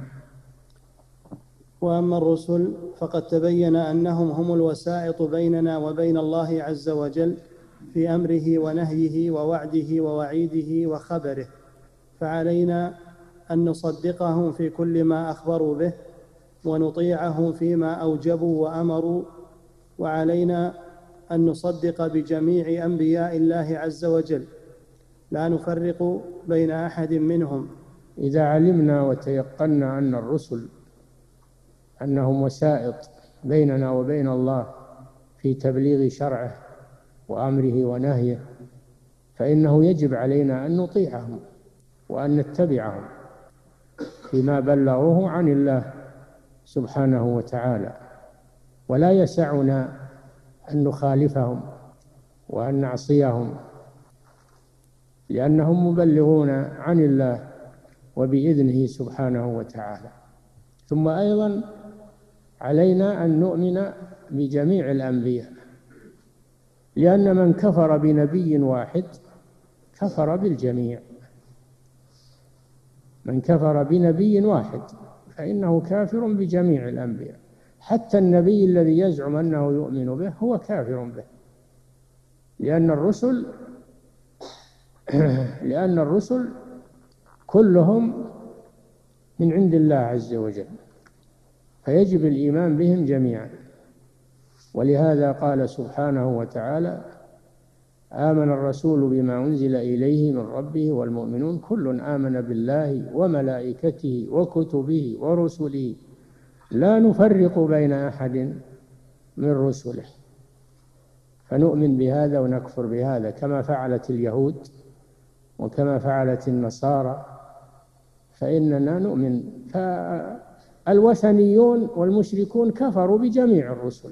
وأما الرسل فقد تبين أنهم هم الوسائط بيننا وبين الله عز وجل في أمره ونهيه ووعده ووعيده وخبره، فعلينا أن نصدقهم في كل ما أخبروا به ونطيعهم فيما أوجبوا وأمروا، وعلينا أن نصدق بجميع أنبياء الله عز وجل لا نفرق بين أحد منهم. إذا علمنا وتيقنا أن الرسل أنهم وسائط بيننا وبين الله في تبليغ شرعه وأمره ونهيه، فإنه يجب علينا أن نطيعهم وأن نتبعهم فيما بلغوه عن الله سبحانه وتعالى، ولا يسعنا أن نخالفهم وأن نعصيهم، لأنهم مبلغون عن الله وبإذنه سبحانه وتعالى. ثم أيضا علينا أن نؤمن بجميع الأنبياء، لأن من كفر بنبي واحد كفر بالجميع، من كفر بنبي واحد فإنه كافر بجميع الأنبياء، حتى النبي الذي يزعم أنه يؤمن به هو كافر به، لأن الرسل لأن الرسل كلهم من عند الله عز وجل، فيجب الإيمان بهم جميعا. ولهذا قال سبحانه وتعالى: آمن الرسول بما أنزل إليه من ربه والمؤمنون كل آمن بالله وملائكته وكتبه ورسله لا نفرق بين أحد من رسله، فنؤمن بهذا ونكفر بهذا، كما فعلت اليهود وكما فعلت النصارى، فإننا نؤمن. فالوثنيون والمشركون كفروا بجميع الرسل،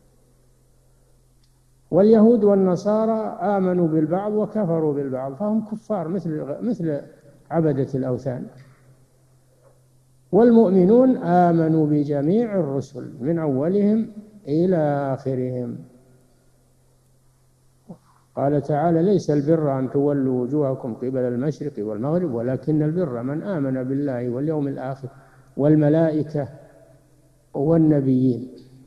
واليهود والنصارى آمنوا بالبعض وكفروا بالبعض، فهم كفار مثل مثل عبدة الأوثان. والمؤمنون آمنوا بجميع الرسل من أولهم إلى آخرهم. قال تعالى: ليس البر أن تولوا وجوهكم قبل المشرق والمغرب ولكن البر من آمن بالله واليوم الآخر والملائكة والنبيين،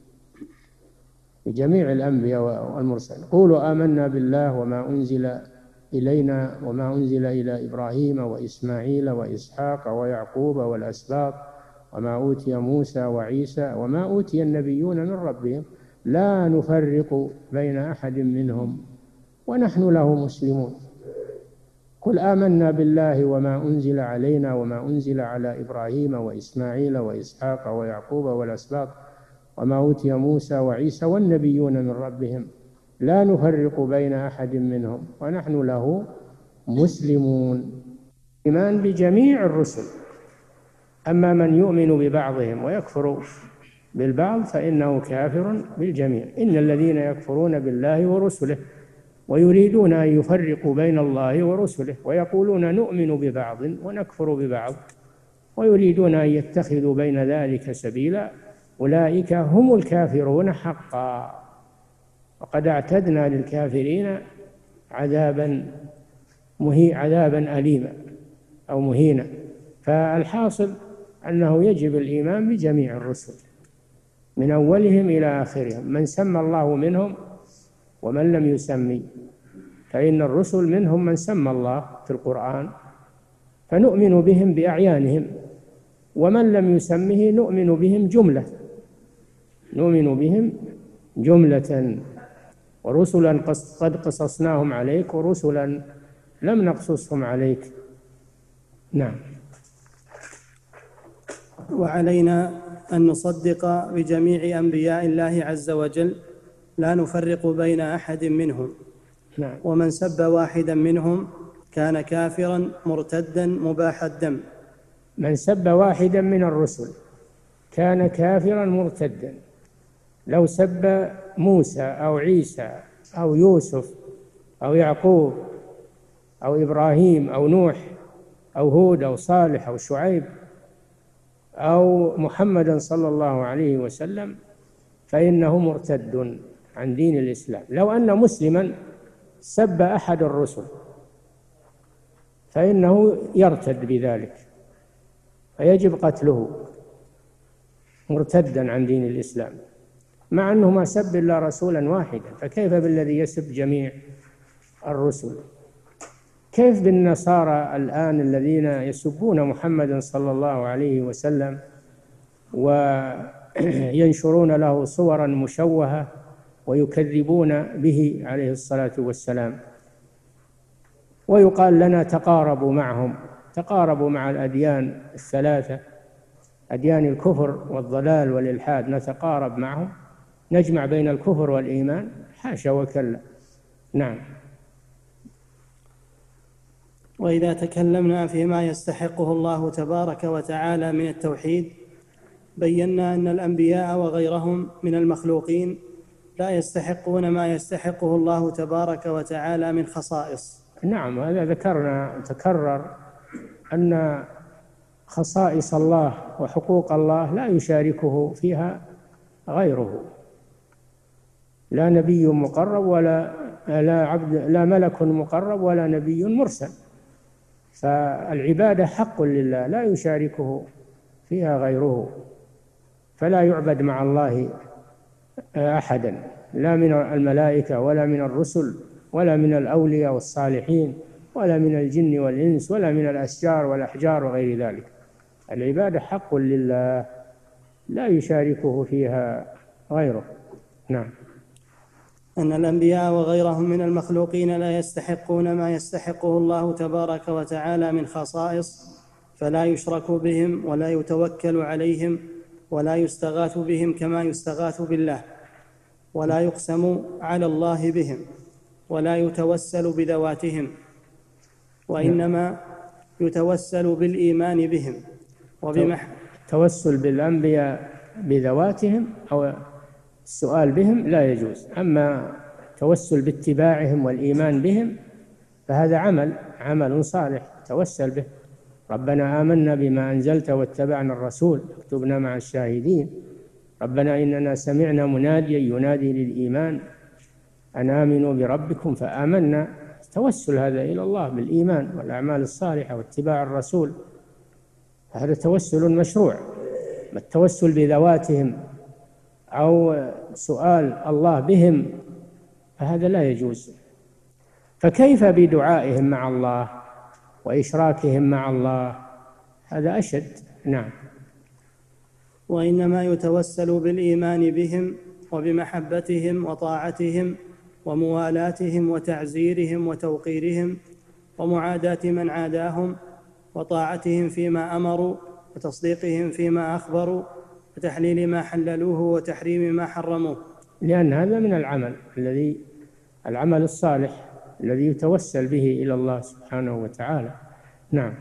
بجميع الأنبياء والمرسلين. قولوا آمنا بالله وما أنزل إلينا وما أنزل إلى إبراهيم وإسماعيل وإسحاق ويعقوب والأسباط وما أوتي موسى وعيسى وما أوتي النبيون من ربهم لا نفرق بين أحد منهم ونحن له مسلمون. قل آمنا بالله وما أنزل علينا وما أنزل على إبراهيم وإسماعيل وإسحاق ويعقوب والأسباط وما أوتي موسى وعيسى والنبيون من ربهم لا نفرق بين أحد منهم ونحن له مسلمون. إيمان بجميع الرسل. أما من يؤمن ببعضهم ويكفر بالبعض فإنه كافر بالجميع. إن الذين يكفرون بالله ورسله ويريدون أن يفرقوا بين الله ورسله ويقولون نؤمن ببعض ونكفر ببعض ويريدون أن يتخذوا بين ذلك سبيلا أولئك هم الكافرون حقا، وقد اعتدنا للكافرين عذابا مهي عذابا أليما أو مهينا. فالحاصل أنه يجب الإيمان بجميع الرسل من أولهم إلى آخرهم، من سمى الله منهم ومن لم يسمي، فإن الرسل منهم من سمى الله في القرآن فنؤمن بهم بأعيانهم، ومن لم يسمه نؤمن بهم جملة، نؤمن بهم جملة. ورسلا قد قصصناهم عليك ورسلا لم نقصصهم عليك. نعم. وعلينا أن نصدق بجميع أنبياء الله عز وجل لا نفرق بين أحد منهم. نعم. ومن سب واحدا منهم كان كافرا مرتدا مباح الدم. من سب واحدا من الرسل كان كافرا مرتدا. لو سب موسى أو عيسى أو يوسف أو يعقوب أو إبراهيم أو نوح أو هود أو صالح أو شعيب أو محمدا صلى الله عليه وسلم فإنه مرتد عن دين الإسلام. لو أن مسلما سب أحد الرسل فإنه يرتد بذلك، فيجب قتله مرتدا عن دين الإسلام، مع أنه ما سب إلا رسولا واحدا، فكيف بالذي يسب جميع الرسل؟ كيف بالنصارى الآن الذين يسبون محمدا صلى الله عليه وسلم وينشرون له صورا مشوهة ويكذبون به عليه الصلاة والسلام، ويقال لنا تقاربوا معهم، تقاربوا مع الأديان الثلاثة، أديان الكفر والضلال والإلحاد، نتقارب معهم، نجمع بين الكفر والإيمان؟ حاشا وكلا. نعم. وإذا تكلمنا فيما يستحقه الله تبارك وتعالى من التوحيد بينا أن الأنبياء وغيرهم من المخلوقين لا يستحقون ما يستحقه الله تبارك وتعالى من خصائص. نعم، هذا ذكرنا تكرر أن خصائص الله وحقوق الله لا يشاركه فيها غيره، لا نبي مقرب ولا لا عبد لا ملك مقرب ولا نبي مرسل، فالعبادة حق لله لا يشاركه فيها غيره، فلا يعبد مع الله أحدا، لا من الملائكة ولا من الرسل ولا من الأولياء والصالحين ولا من الجن والإنس ولا من الأشجار والأحجار وغير ذلك. العبادة حق لله لا يشاركه فيها غيره. نعم. أن الأنبياء وغيرهم من المخلوقين لا يستحقون ما يستحقه الله تبارك وتعالى من خصائص، فلا يشرك بهم ولا يتوكل عليهم ولا يستغاث بهم كما يستغاث بالله، ولا يقسم على الله بهم، ولا يتوسل بذواتهم، وإنما يتوسل بالإيمان بهم وبمح التوسل بالأنبياء بذواتهم أو السؤال بهم لا يجوز، أما التوسل باتباعهم والإيمان بهم فهذا عمل عمل صالح توسل به. ربنا آمنا بما أنزلت واتبعنا الرسول اكتبنا مع الشاهدين. ربنا إننا سمعنا مناديا ينادي للإيمان أن آمنوا بربكم فآمنا. التوسل هذا إلى الله بالإيمان والأعمال الصالحة واتباع الرسول، هذا توسل مشروع. التوسل بذواتهم أو سؤال الله بهم فهذا لا يجوز. فكيف بدعائهم مع الله وإشراكهم مع الله؟ هذا أشد. نعم. وإنما يتوسل بالإيمان بهم وبمحبتهم وطاعتهم وموالاتهم وتعزيرهم وتوقيرهم ومعاداة من عاداهم وطاعتهم فيما أمروا وتصديقهم فيما أخبروا وتحليل ما حللوه وتحريم ما حرموه، لأن هذا من العمل الذي العمل الصالح الذي يتوسل به إلى الله سبحانه وتعالى. نعم.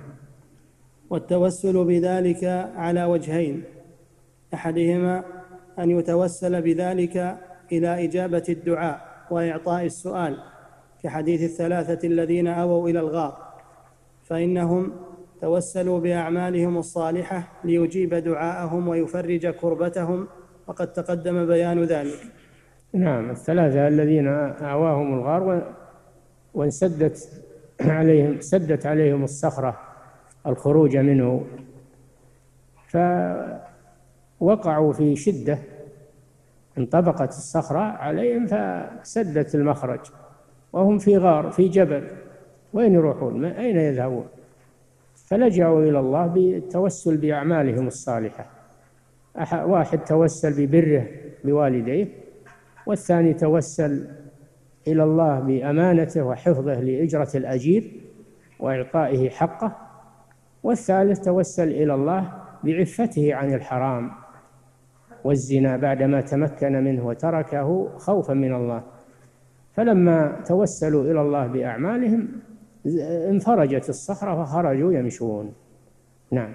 والتوسل بذلك على وجهين، أحدهما أن يتوسل بذلك إلى إجابة الدعاء وإعطاء السؤال، كحديث الثلاثة الذين أووا إلى الغار، فإنهم توسلوا بأعمالهم الصالحة ليجيب دعاءهم ويفرج كربتهم، وقد تقدم بيان ذلك. نعم. الثلاثة الذين آواهم الغار وانسدت عليهم سدت عليهم الصخرة الخروج منه، فوقعوا في شدة، انطبقت الصخرة عليهم فسدت المخرج، وهم في غار في جبل، وين يروحون؟ أين يذهبون؟ فلجأوا إلى الله بالتوسل بأعمالهم الصالحة. واحد توسل ببره بوالديه، والثاني توسل إلى الله بأمانته وحفظه لأجرة الأجير وإعطائه حقه، والثالث توسل إلى الله بعفته عن الحرام والزنا بعدما تمكن منه وتركه خوفا من الله. فلما توسلوا إلى الله بأعمالهم انفرجت الصخرة فخرجوا يمشون. نعم.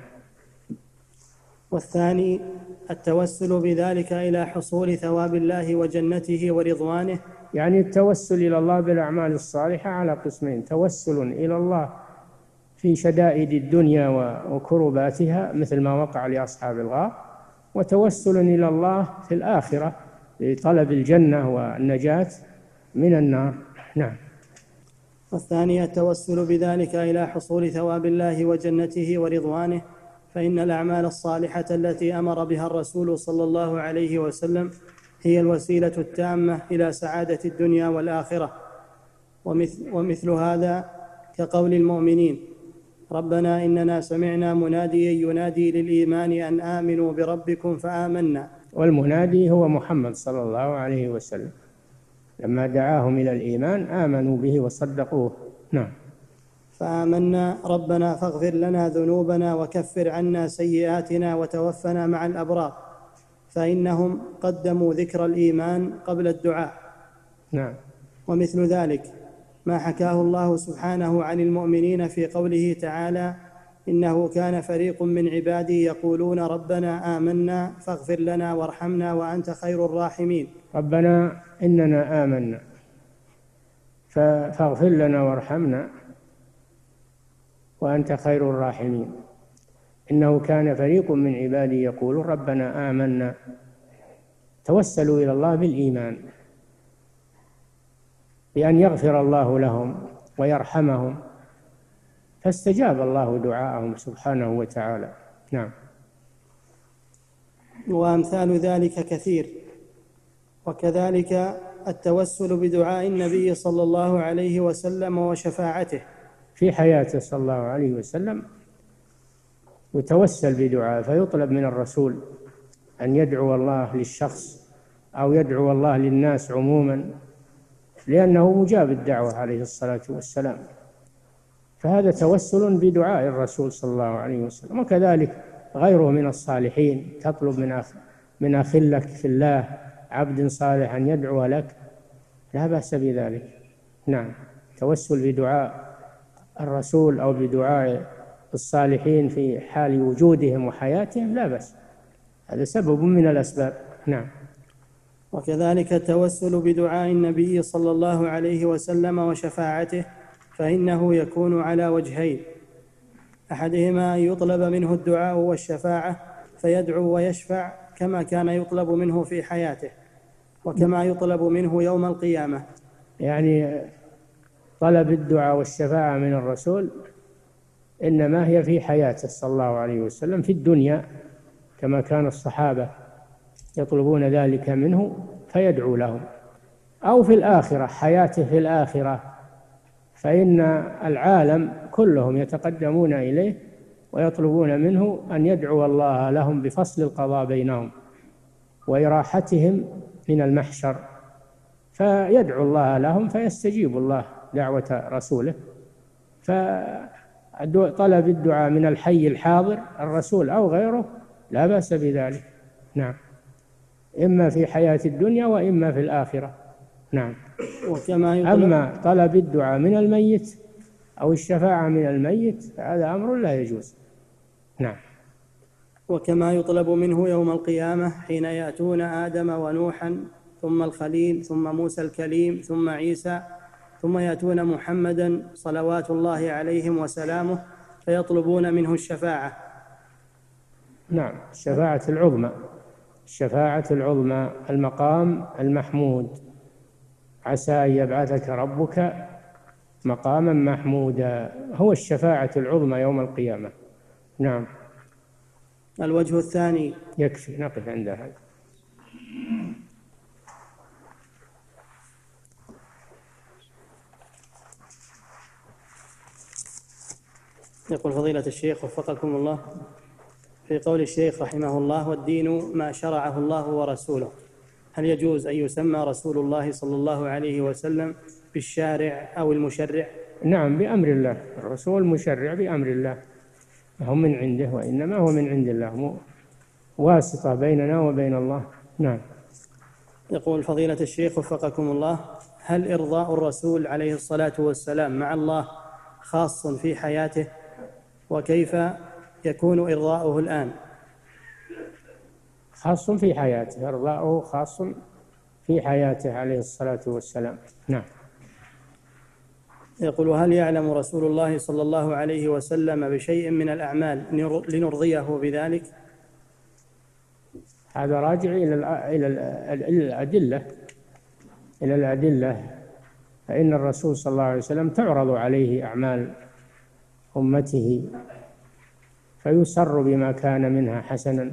والثاني التوسل بذلك إلى حصول ثواب الله وجنته ورضوانه. يعني التوسل إلى الله بالأعمال الصالحة على قسمين: توسل إلى الله في شدائد الدنيا وكرباتها مثل ما وقع لأصحاب الغار، وتوسل إلى الله في الآخرة لطلب الجنة والنجاة من النار. نعم. والثاني التوسل بذلك إلى حصول ثواب الله وجنته ورضوانه، فإن الأعمال الصالحة التي أمر بها الرسول صلى الله عليه وسلم هي الوسيلة التامة إلى سعادة الدنيا والآخرة. ومثل, ومثل هذا كقول المؤمنين: ربنا إننا سمعنا مناديا ينادي للإيمان أن آمنوا بربكم فآمنا. والمنادي هو محمد صلى الله عليه وسلم، لما دعاهم إلى الإيمان آمنوا به وصدقوه. نعم. فآمنا ربنا فاغفر لنا ذنوبنا وكفر عنا سيئاتنا وتوفنا مع الأبرار، فإنهم قدموا ذكر الإيمان قبل الدعاء. نعم. ومثل ذلك ما حكاه الله سبحانه عن المؤمنين في قوله تعالى: إنه كان فريق من عبادي يقولون ربنا آمنا فاغفر لنا وارحمنا وأنت خير الراحمين. ربنا إننا آمنا فاغفر لنا وارحمنا وأنت خير الراحمين. إنه كان فريق من عبادي يقولون ربنا آمنا، توسلوا إلى الله بالإيمان بأن يغفر الله لهم ويرحمهم، فاستجاب الله دعاءهم سبحانه وتعالى. نعم. وأمثال ذلك كثير. وكذلك التوسل بدعاء النبي صلى الله عليه وسلم وشفاعته في حياته صلى الله عليه وسلم، يتوسل بدعاء فيطلب من الرسول أن يدعو الله للشخص أو يدعو الله للناس عموما، لأنه مجاب الدعوة عليه الصلاة والسلام، فهذا توسل بدعاء الرسول صلى الله عليه وسلم. وكذلك غيره من الصالحين، تطلب من أخ من أخ لك في الله عبد صالح أن يدعو لك، لا بأس بذلك. نعم. توسل بدعاء الرسول أو بدعاء الصالحين في حال وجودهم وحياتهم لا بأس، هذا سبب من الأسباب. نعم. وكذلك التوسل بدعاء النبي صلى الله عليه وسلم وشفاعته، فإنه يكون على وجهين: أحدهما أن يطلب منه الدعاء والشفاعة فيدعو ويشفع كما كان يطلب منه في حياته، وكما يطلب منه يوم القيامة. يعني طلب الدعاء والشفاعة من الرسول إنما هي في حياته صلى الله عليه وسلم في الدنيا، كما كان الصحابة يطلبون ذلك منه فيدعو لهم، أو في الآخرة، حياته في الآخرة، فإن العالم كلهم يتقدمون إليه ويطلبون منه أن يدعو الله لهم بفصل القضاء بينهم وإراحتهم من المحشر، فيدعو الله لهم فيستجيب الله دعوة رسوله. فطلب الدعاء من الحي الحاضر الرسول أو غيره لا بأس بذلك. نعم. إما في حياة الدنيا وإما في الآخرة. نعم. وكما أما طلب الدعاء من الميت أو الشفاعة من الميت فهذا أمر لا يجوز. نعم. وكما يطلب منه يوم القيامة حين يأتون آدم ونوحا ثم الخليل ثم موسى الكليم ثم عيسى ثم يأتون محمدا صلوات الله عليهم وسلامه فيطلبون منه الشفاعة. نعم. الشفاعة العظمى، الشفاعة العظمى، المقام المحمود، عسى أن يبعثك ربك مقاما محمودا، هو الشفاعة العظمى يوم القيامة. نعم. الوجه الثاني. يكفي نقف عند هذا. يقول فضيلة الشيخ وفقكم الله، في قول الشيخ رحمه الله: والدين ما شرعه الله ورسوله، هل يجوز أن يسمى رسول الله صلى الله عليه وسلم بالشارع أو المشرع؟ نعم، بأمر الله. الرسول مشرع بأمر الله، هو من عنده، وإنما هو من عند الله، واسطة بيننا وبين الله. نعم. يقول فضيلة الشيخ وفقكم الله: هل إرضاء الرسول عليه الصلاة والسلام مع الله خاص في حياته؟ وكيف يكون إرضاؤه الآن؟ خاص في حياته، إرضاؤه خاص في حياته عليه الصلاة والسلام. نعم. يقول: هل يعلم رسول الله صلى الله عليه وسلم بشيء من الأعمال لنرضيه بذلك؟ هذا راجع إلى إلى الأدلة إلى الأدلة فإن الرسول صلى الله عليه وسلم تعرض عليه أعمال أمته فيسر بما كان منها حسنا،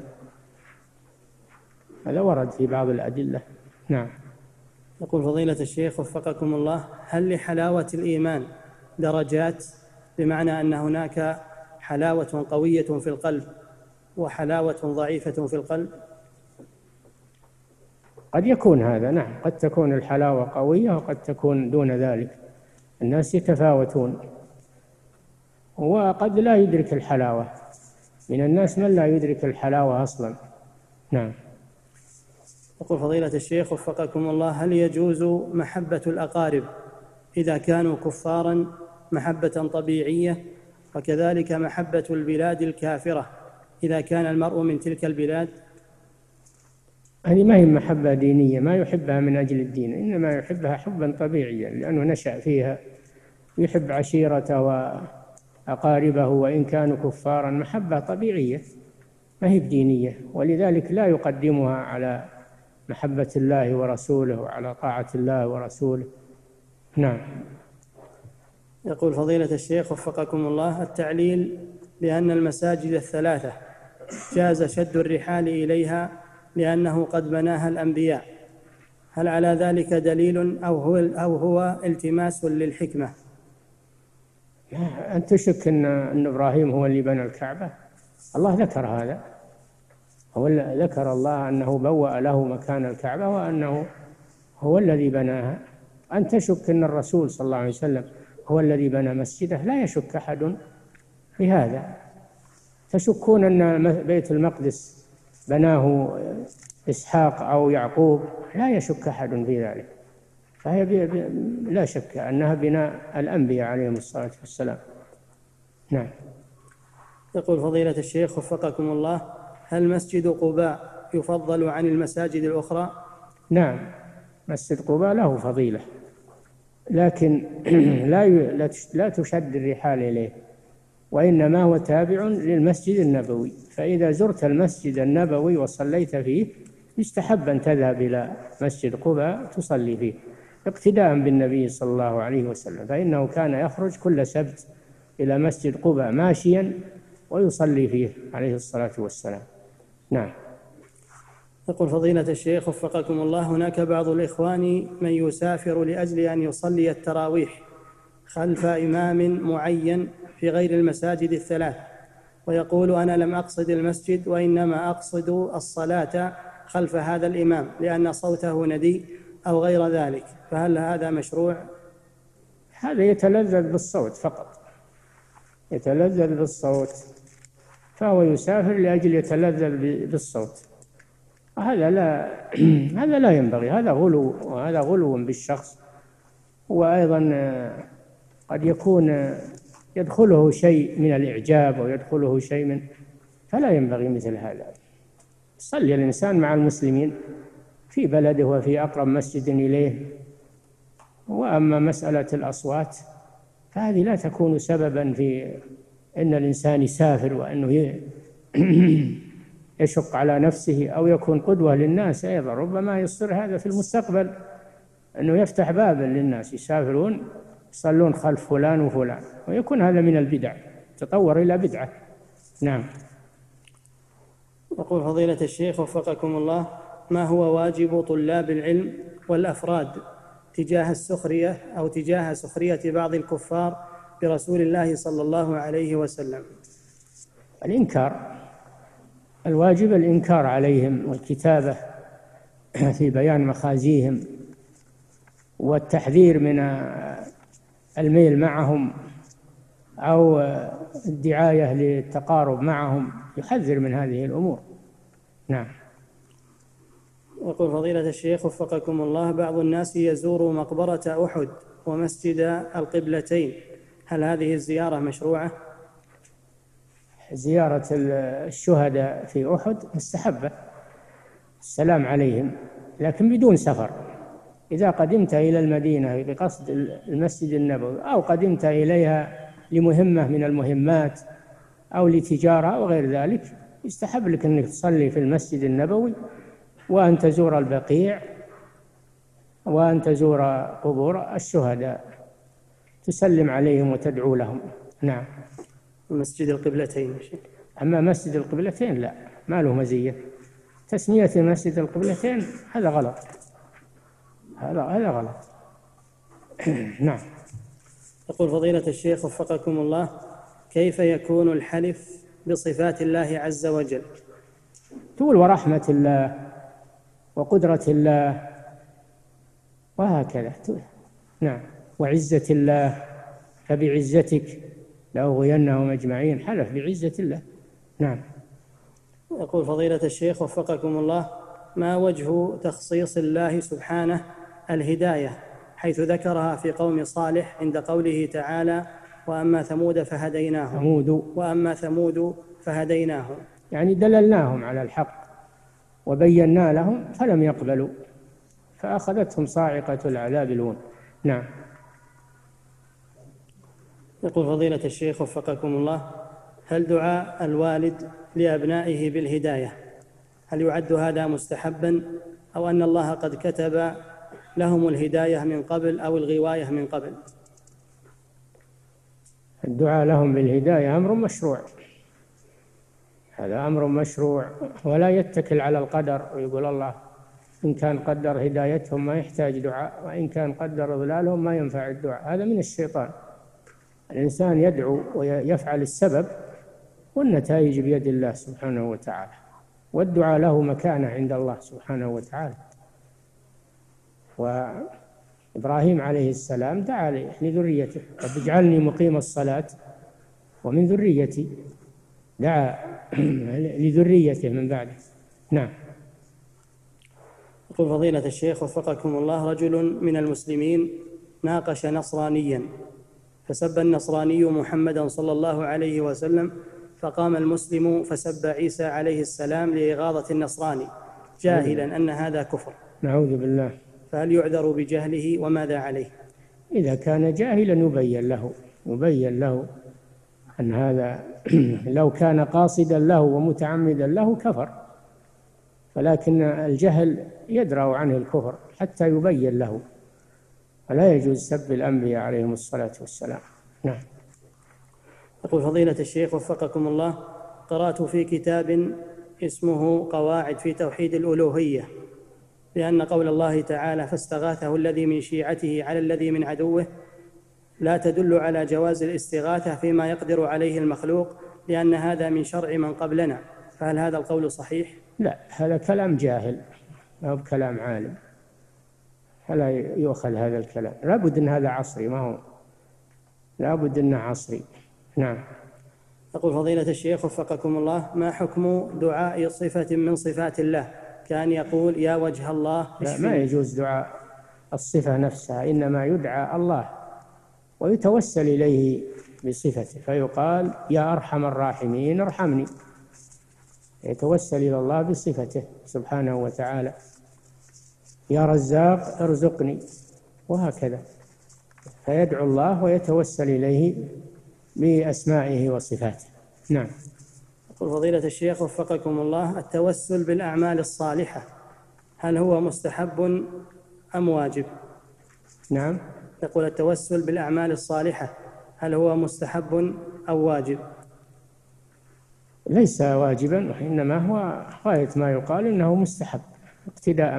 هذا ورد في بعض الأدلة. نعم. يقول فضيلة الشيخ وفقكم الله: هل لحلاوة الإيمان درجات، بمعنى أن هناك حلاوة قوية في القلب وحلاوة ضعيفة في القلب؟ قد يكون هذا، نعم، قد تكون الحلاوة قوية وقد تكون دون ذلك، الناس يتفاوتون، وقد لا يدرك الحلاوة، من الناس من لا يدرك الحلاوة أصلا. نعم. يقول فضيلة الشيخ وفقكم الله: هل يجوز محبة الأقارب إذا كانوا كفارا محبة طبيعية، وكذلك محبة البلاد الكافرة إذا كان المرء من تلك البلاد؟ هذه ما هي محبة دينية، ما يحبها من أجل الدين، إنما يحبها حبا طبيعيا لأنه نشأ فيها، يحب عشيرته وأقاربه وإن كانوا كفارا، محبة طبيعية ما هي بدينية، ولذلك لا يقدمها على محبة الله ورسوله وعلى طاعة الله ورسوله. نعم. يقول فضيلة الشيخ وفقكم الله: التعليل بأن المساجد الثلاثة جاز شد الرحال إليها لأنه قد بناها الأنبياء، هل على ذلك دليل أو هو, أو هو التماس للحكمة؟ أن تشك أن, أن إبراهيم هو اللي بنى الكعبة؟ الله ذكر هذا، هو ذكر الله أنه بوأ له مكان الكعبة وأنه هو الذي بناها. أن تشك أن الرسول صلى الله عليه وسلم هو الذي بنى مسجده؟ لا يشك أحد في هذا. تشكون أن بيت المقدس بناه إسحاق أو يعقوب؟ لا يشك أحد في ذلك، فهي بي بي لا شك أنها بناء الأنبياء عليهم الصلاة والسلام. نعم. يقول فضيلة الشيخ وفقكم الله: هل مسجد قباء يفضل عن المساجد الأخرى؟ نعم، مسجد قباء له فضيلة، لكن لا لا تشد الرحال إليه، وإنما هو تابع للمسجد النبوي، فإذا زرت المسجد النبوي وصليت فيه يستحب أن تذهب إلى مسجد قباء تصلي فيه اقتداء بالنبي صلى الله عليه وسلم، فإنه كان يخرج كل سبت إلى مسجد قباء ماشيا ويصلي فيه عليه الصلاة والسلام. نعم. يقول فضيلة الشيخ وفقكم الله: هناك بعض الإخوان من يسافر لأجل أن يصلي التراويح خلف إمام معين في غير المساجد الثلاث، ويقول: أنا لم أقصد المسجد وإنما أقصد الصلاة خلف هذا الإمام لأن صوته ندي أو غير ذلك، فهل هذا مشروع؟ هذا يتلذذ بالصوت فقط، يتلذذ بالصوت، فهو يسافر لأجل يتلذذ بالصوت، هذا لا هذا لا ينبغي، هذا غلو، وهذا غلو بالشخص، وأيضا قد يكون يدخله شيء من الإعجاب ويدخله شيء من، فلا ينبغي مثل هذا. صلي الإنسان مع المسلمين في بلده وفي أقرب مسجد إليه. وأما مسألة الأصوات فهذه لا تكون سببا في أن الإنسان يسافر وأنه يشق على نفسه أو يكون قدوة للناس، أيضا ربما يصير هذا في المستقبل أنه يفتح بابا للناس يسافرون يصلون خلف فلان وفلان، ويكون هذا من البدع، تطور إلى بدعة. نعم. يقول فضيلة الشيخ وفقكم الله: ما هو واجب طلاب العلم والأفراد تجاه السخرية أو تجاه سخرية بعض الكفار برسول الله صلى الله عليه وسلم؟ الإنكار، الواجب الإنكار عليهم والكتابة في بيان مخازيهم والتحذير من الميل معهم أو الدعاية للتقارب معهم، يحذر من هذه الأمور. نعم. يقول فضيلة الشيخ وفقكم الله: بعض الناس يزور مقبرة أحد ومسجد القبلتين، هل هذه الزيارة مشروعة؟ زيارة الشهداء في أحد مستحبة، السلام عليهم، لكن بدون سفر. إذا قدمت إلى المدينة بقصد المسجد النبوي أو قدمت إليها لمهمة من المهمات أو لتجارة أو غير ذلك، يستحب لك أنك تصلي في المسجد النبوي وأن تزور البقيع وأن تزور قبور الشهداء، تسلم عليهم وتدعو لهم. نعم. مسجد القبلتين. أما مسجد القبلتين لا، ما له مزية. تسمية مسجد القبلتين هذا غلط، هذا هذا غلط. نعم. يقول فضيلة الشيخ وفقكم الله: كيف يكون الحلف بصفات الله عز وجل؟ تقول ورحمة الله وقدرة الله وهكذا. نعم. وعزة الله، فبعزتك لأغوينهم أجمعين، حلف بعزة الله. نعم. يقول فضيلة الشيخ وفقكم الله: ما وجه تخصيص الله سبحانه الهداية حيث ذكرها في قوم صالح عند قوله تعالى: وأما ثمود فهديناهم ثمود وأما ثمود فهديناهم؟ يعني دللناهم على الحق وبينا لهم فلم يقبلوا فأخذتهم صاعقة العذاب الهون. نعم. يقول فضيلة الشيخ وفقكم الله: هل دعاء الوالد لأبنائه بالهداية هل يعد هذا مستحبا، أو أن الله قد كتب لهم الهداية من قبل أو الغواية من قبل؟ الدعاء لهم بالهداية أمر مشروع، هذا أمر مشروع، ولا يتكل على القدر ويقول الله إن كان قدر هدايتهم ما يحتاج دعاء، وإن كان قدر ضلالهم ما ينفع الدعاء. هذا من الشيطان. الإنسان يدعو ويفعل السبب والنتائج بيد الله سبحانه وتعالى، والدعاء له مكانة عند الله سبحانه وتعالى. وإبراهيم عليه السلام دعا لذريته: رب اجعلني مقيم الصلاة ومن ذريتي، دعا لذريته من بعده. نعم. يقول فضيلة الشيخ وفقكم الله: رجل من المسلمين ناقش نصرانيا فسب النصراني محمدا صلى الله عليه وسلم، فقام المسلم فسب عيسى عليه السلام لإغاظة النصراني جاهلا أن هذا كفر. نعوذ بالله. فهل يعذر بجهله وماذا عليه؟ إذا كان جاهلا يبين له يبين له أن هذا لو كان قاصدا له ومتعمدا له كفر، ولكن الجهل يدرأ عنه الكفر حتى يبين له، ولا يجوز سب الأنبياء عليهم الصلاة والسلام. نعم. يقول فضيلة الشيخ وفقكم الله: قرأت في كتاب اسمه قواعد في توحيد الألوهية بأن قول الله تعالى: فاستغاثه الذي من شيعته على الذي من عدوه لا تدل على جواز الاستغاثة فيما يقدر عليه المخلوق، لأن هذا من شرع من قبلنا، فهل هذا القول صحيح؟ لا، هذا كلام جاهل، ما هو بكلام عالم، فلا يؤخذ هذا الكلام. لابد أن هذا عصري، ما هو لابد أنه عصري. نعم. يقول فضيلة الشيخ وفقكم الله: ما حكم دعاء صفة من صفات الله كان يقول يا وجه الله؟ لا، ما يجوز دعاء الصفة نفسها، إنما يدعى الله ويتوسل إليه بصفته، فيقال يا أرحم الراحمين ارحمني، يتوسل إلى الله بصفته سبحانه وتعالى، يا رزاق ارزقني، وهكذا، فيدعو الله ويتوسل إليه بأسمائه وصفاته. نعم. يقول فضيلة الشيخ وفقكم الله: التوسل بالأعمال الصالحة هل هو مستحب أم واجب؟ نعم. يقول: التوسل بالأعمال الصالحة هل هو مستحب أو واجب؟ ليس واجبا، إنما هو غاية ما يقال إنه مستحب، اقتداء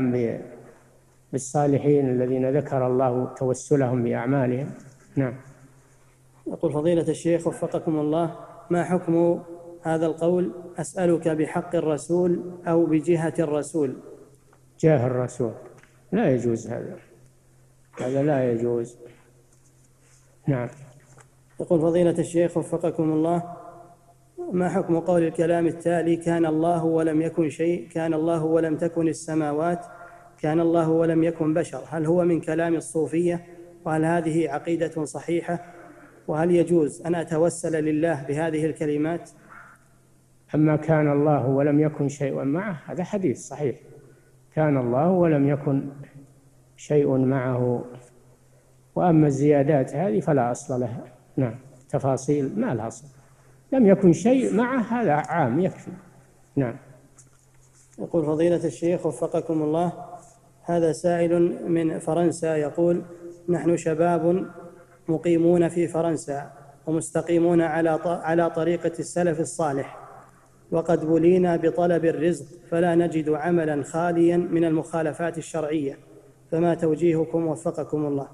بالصالحين الذين ذكر الله توسلهم بأعمالهم. نعم. يقول فضيلة الشيخ وفقكم الله: ما حكم هذا القول: أسألك بحق الرسول أو بجهة الرسول؟ جاه الرسول، لا يجوز هذا، هذا لا يجوز. نعم. يقول فضيلة الشيخ وفقكم الله: ما حكم قول الكلام التالي: كان الله ولم يكن شيء، كان الله ولم تكن السماوات، كان الله ولم يكن بشر؟ هل هو من كلام الصوفية؟ وهل هذه عقيدة صحيحة؟ وهل يجوز أن أتوسل لله بهذه الكلمات؟ أما كان الله ولم يكن شيء معه، هذا حديث صحيح، كان الله ولم يكن شيء معه. وأما الزيادات هذه فلا أصل لها. نعم، تفاصيل ما لها أصل. لم يكن شيء معه هذا عام يكفي. نعم. يقول فضيلة الشيخ وفقكم الله: هذا سائل من فرنسا يقول: نحن شباب مقيمون في فرنسا ومستقيمون على على طريقة السلف الصالح، وقد بلينا بطلب الرزق فلا نجد عملا خاليا من المخالفات الشرعية، فما توجيهكم وفقكم الله؟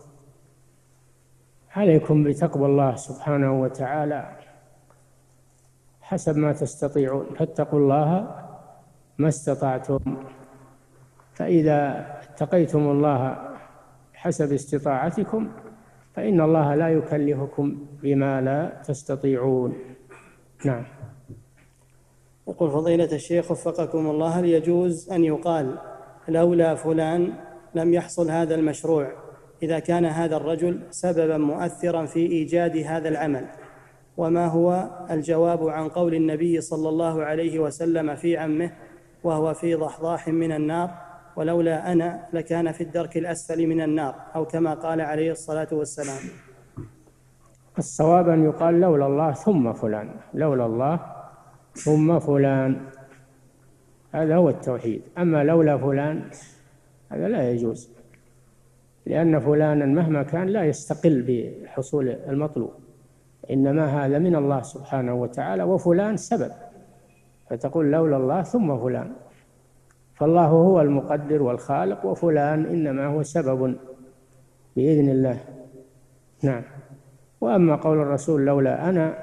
عليكم بتقوى الله سبحانه وتعالى حسب ما تستطيعون، فاتقوا الله ما استطعتم. فإذا اتقيتم الله حسب استطاعتكم فإن الله لا يكلفكم بما لا تستطيعون. نعم. يقول فضيلة الشيخ وفقكم الله: هل يجوز أن يقال لولا فلان لم يحصل هذا المشروع، إذا كان هذا الرجل سببا مؤثرا في إيجاد هذا العمل؟ وما هو الجواب عن قول النبي صلى الله عليه وسلم في عمه وهو في ضحضاح من النار: ولولا أنا لكان في الدرك الأسفل من النار، أو كما قال عليه الصلاة والسلام؟ الصواب أن يقال لولا الله ثم فلان، لولا الله ثم فلان، هذا هو التوحيد. أما لولا فلان هذا لا يجوز، لأن فلانا مهما كان لا يستقل بحصول المطلوب، إنما هذا من الله سبحانه وتعالى، وفلان سبب، فتقول لولا الله ثم فلان، فالله هو المقدر والخالق، وفلان إنما هو سبب بإذن الله. نعم. وأما قول الرسول لولا أنا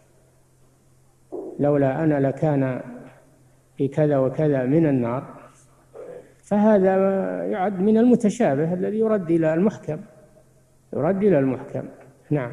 لولا أنا لكان في كذا وكذا من النار، فهذا يعد من المتشابه الذي يرد إلى المحكم، يرد إلى المحكم. نعم.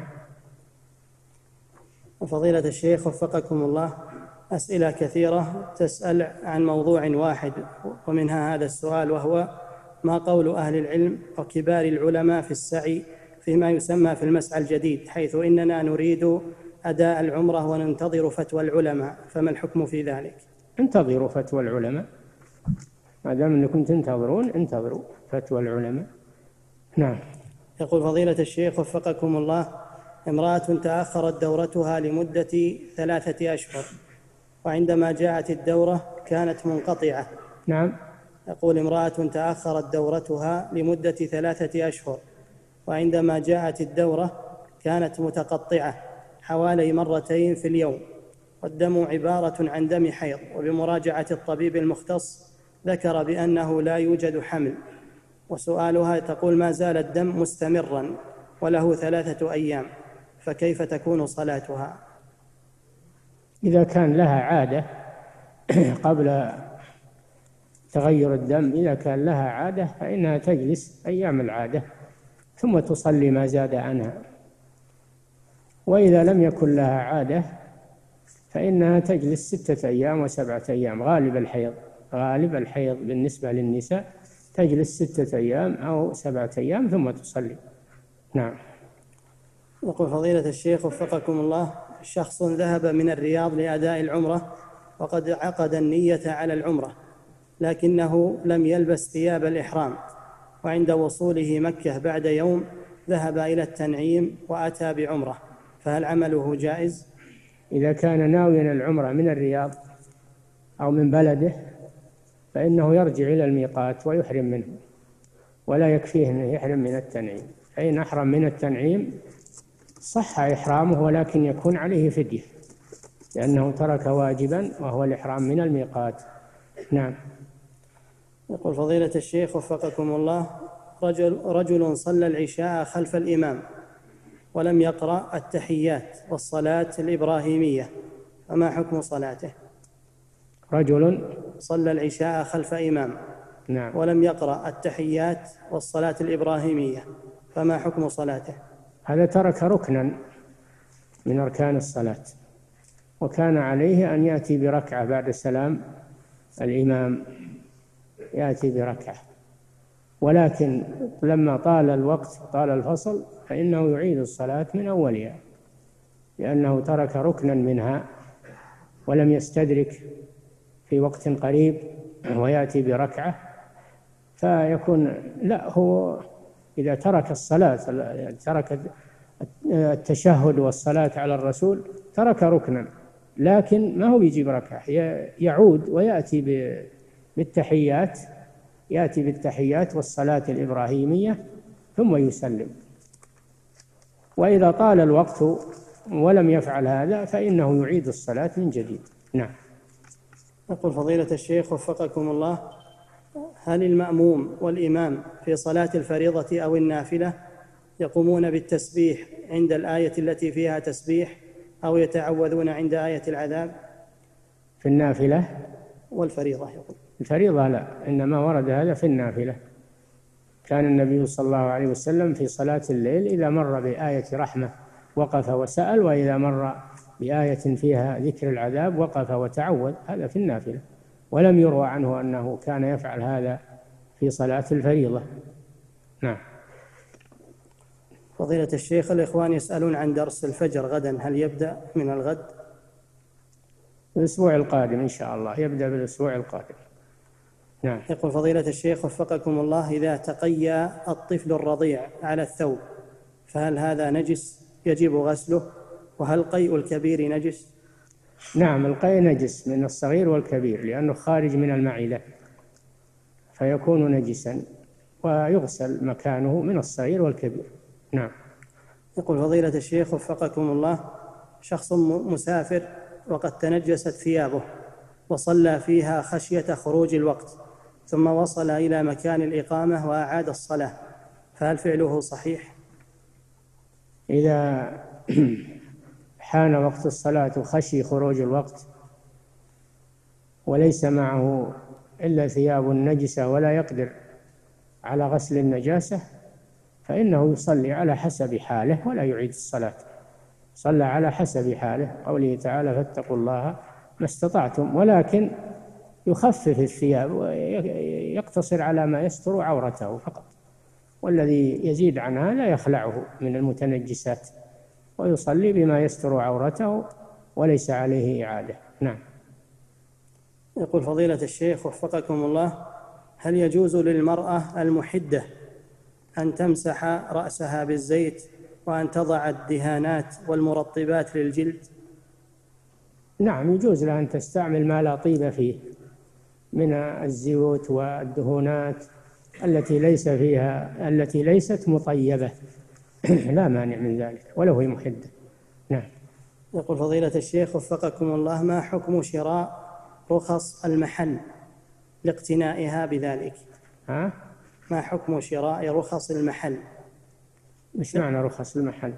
فضيلة الشيخ وفقكم الله، أسئلة كثيرة تسأل عن موضوع واحد، ومنها هذا السؤال، وهو: ما قول أهل العلم وكبار العلماء في السعي فيما يسمى في المسعى الجديد، حيث إننا نريد أداء العمرة وننتظر فتوى العلماء، فما الحكم في ذلك؟ انتظروا فتوى العلماء، ما دام أنكم تنتظرون انتظروا فتوى العلماء. نعم. يقول فضيلة الشيخ وفقكم الله: امرأة تأخرت دورتها لمدة ثلاثة أشهر، وعندما جاءت الدورة كانت منقطعة. نعم. يقول: امرأة تأخرت دورتها لمدة ثلاثة أشهر، وعندما جاءت الدورة كانت متقطعة حوالي مرتين في اليوم، والدم عبارة عن دم حيض، وبمراجعة الطبيب المختص ذكر بأنه لا يوجد حمل. وسؤالها تقول: ما زال الدم مستمرا وله ثلاثة أيام، فكيف تكون صلاتها؟ إذا كان لها عادة قبل تغير الدم، إذا كان لها عادة فإنها تجلس أيام العادة ثم تصلي ما زاد عنها. وإذا لم يكن لها عادة فإنها تجلس ستة أيام وسبعة أيام، غالب الحيض غالب الحيض بالنسبة للنساء تجلس ستة أيام أو سبعة أيام ثم تصلي. نعم. يقول فضيلة الشيخ وفقكم الله: شخص ذهب من الرياض لأداء العمرة وقد عقد النية على العمرة، لكنه لم يلبس ثياب الإحرام، وعند وصوله مكة بعد يوم ذهب إلى التنعيم وأتى بعمرة، فهل عمله جائز؟ إذا كان ناويا العمرة من الرياض أو من بلده فإنه يرجع إلى الميقات ويحرم منه، ولا يكفيه أنه يحرم من التنعيم. فإن أحرم من التنعيم صح إحرامه، ولكن يكون عليه فدية، لأنه ترك واجبا وهو الإحرام من الميقات. نعم. يقول فضيلة الشيخ وفقكم الله: رجل, رجل صلى العشاء خلف الإمام، ولم يقرأ التحيات والصلاة الإبراهيمية فما حكم صلاته؟ رجل صلى العشاء خلف إمام نعم ولم يقرأ التحيات والصلاة الإبراهيمية فما حكم صلاته؟ هذا ترك ركنا من أركان الصلاة، وكان عليه أن يأتي بركعة بعد سلام الإمام، يأتي بركعة، ولكن لما طال الوقت طال الفصل فإنه يعيد الصلاة من أولها، لأنه ترك ركنا منها ولم يستدرك في وقت قريب ويأتي بركعة، فيكون لا، هو إذا ترك الصلاة ترك التشهد والصلاة على الرسول ترك ركنا، لكن ما هو يجيب ركعة، يعود ويأتي بالتحيات، يأتي بالتحيات والصلاة الإبراهيمية ثم يسلم. وإذا طال الوقت ولم يفعل هذا فإنه يعيد الصلاة من جديد. نعم. يقول فضيلة الشيخ وفقكم الله: هل المأموم والإمام في صلاة الفريضة أو النافلة يقومون بالتسبيح عند الآية التي فيها تسبيح أو يتعوذون عند آية العذاب؟ في النافلة والفريضة يقول. الفريضة لا، إنما ورد هذا في النافلة. كان النبي صلى الله عليه وسلم في صلاة الليل إذا مر بآية رحمة وقف وسأل، وإذا مر بآية فيها ذكر العذاب وقف وتعوذ، هذا في النافلة، ولم يروى عنه أنه كان يفعل هذا في صلاة الفريضة. نعم. فضيلة الشيخ، الإخوان يسألون عن درس الفجر غدا، هل يبدأ من الغد؟ الأسبوع القادم إن شاء الله، يبدأ بالأسبوع القادم. نعم. يقول فضيلة الشيخ وفقكم الله: إذا تقيأ الطفل الرضيع على الثوب فهل هذا نجس يجب غسله؟ وهل قيء الكبير نجس؟ نعم، القيء نجس من الصغير والكبير لأنه خارج من المعدة فيكون نجسا، ويغسل مكانه من الصغير والكبير. نعم. يقول فضيلة الشيخ وفقكم الله: شخص مسافر وقد تنجست ثيابه وصلى فيها خشية خروج الوقت، ثم وصل إلى مكان الإقامة وأعاد الصلاة، فهل فعله صحيح؟ إذا حان وقت الصلاة وخشي خروج الوقت وليس معه إلا ثياب نجسة ولا يقدر على غسل النجاسة فإنه يصلي على حسب حاله ولا يعيد الصلاة، صلى على حسب حاله، قوله تعالى: فاتقوا الله ما استطعتم، ولكن يخفف الثياب ويقتصر على ما يستر عورته فقط، والذي يزيد عنها لا يخلعه من المتنجسات، ويصلي بما يستر عورته وليس عليه إعادة. نعم. يقول فضيلة الشيخ وفقكم الله: هل يجوز للمرأة المحدة أن تمسح رأسها بالزيت وأن تضع الدهانات والمرطبات للجلد؟ نعم، يجوز لها أن تستعمل ما لا طيب فيه من الزيوت والدهونات التي ليس فيها التي ليست مطيبة لا مانع من ذلك ولو هي محدة. نعم. يقول فضيلة الشيخ وفقكم الله: ما حكم شراء رخص المحل لاقتنائها بذلك؟ ها؟ ما حكم شراء رخص المحل؟ مش معنى رخص المحل؟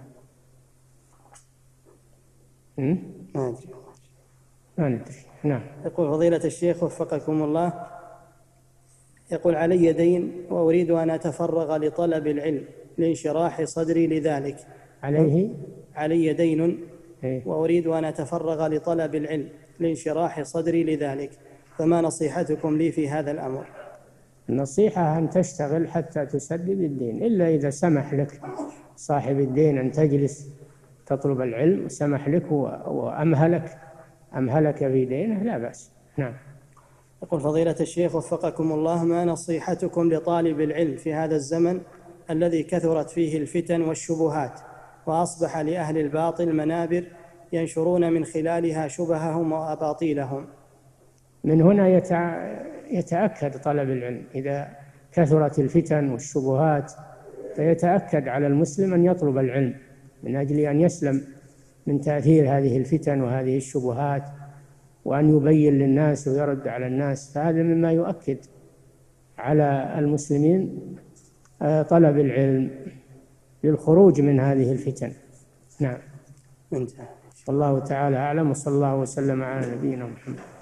ما أدري. ما ندري. نعم. يقول فضيلة الشيخ وفقكم الله: يقول علي دين وأريد أن أتفرغ لطلب العلم لانشراح صدري لذلك. عليه علي دين إيه؟ وأريد أن أتفرغ لطلب العلم لانشراح صدري لذلك، فما نصيحتكم لي في هذا الأمر؟ النصيحة أن تشتغل حتى تسدد الدين، إلا إذا سمح لك صاحب الدين أن تجلس تطلب العلم، سمح لك وأمهلك أمهلك في دينه لا بأس. نعم. يقول فضيلة الشيخ وفقكم الله: ما نصيحتكم لطالب العلم في هذا الزمن الذي كثرت فيه الفتن والشبهات وأصبح لأهل الباطل منابر ينشرون من خلالها شبههم وأباطيلهم؟ من هنا يتأكد طلب العلم، إذا كثرت الفتن والشبهات فيتأكد على المسلم أن يطلب العلم من أجل أن يسلم من تأثير هذه الفتن وهذه الشبهات، وأن يبين للناس ويرد على الناس، فهذا مما يؤكد على المسلمين طلب العلم للخروج من هذه الفتن. نعم. انتهى. والله تعالى أعلم، وصلى الله وسلم على نبينا محمد.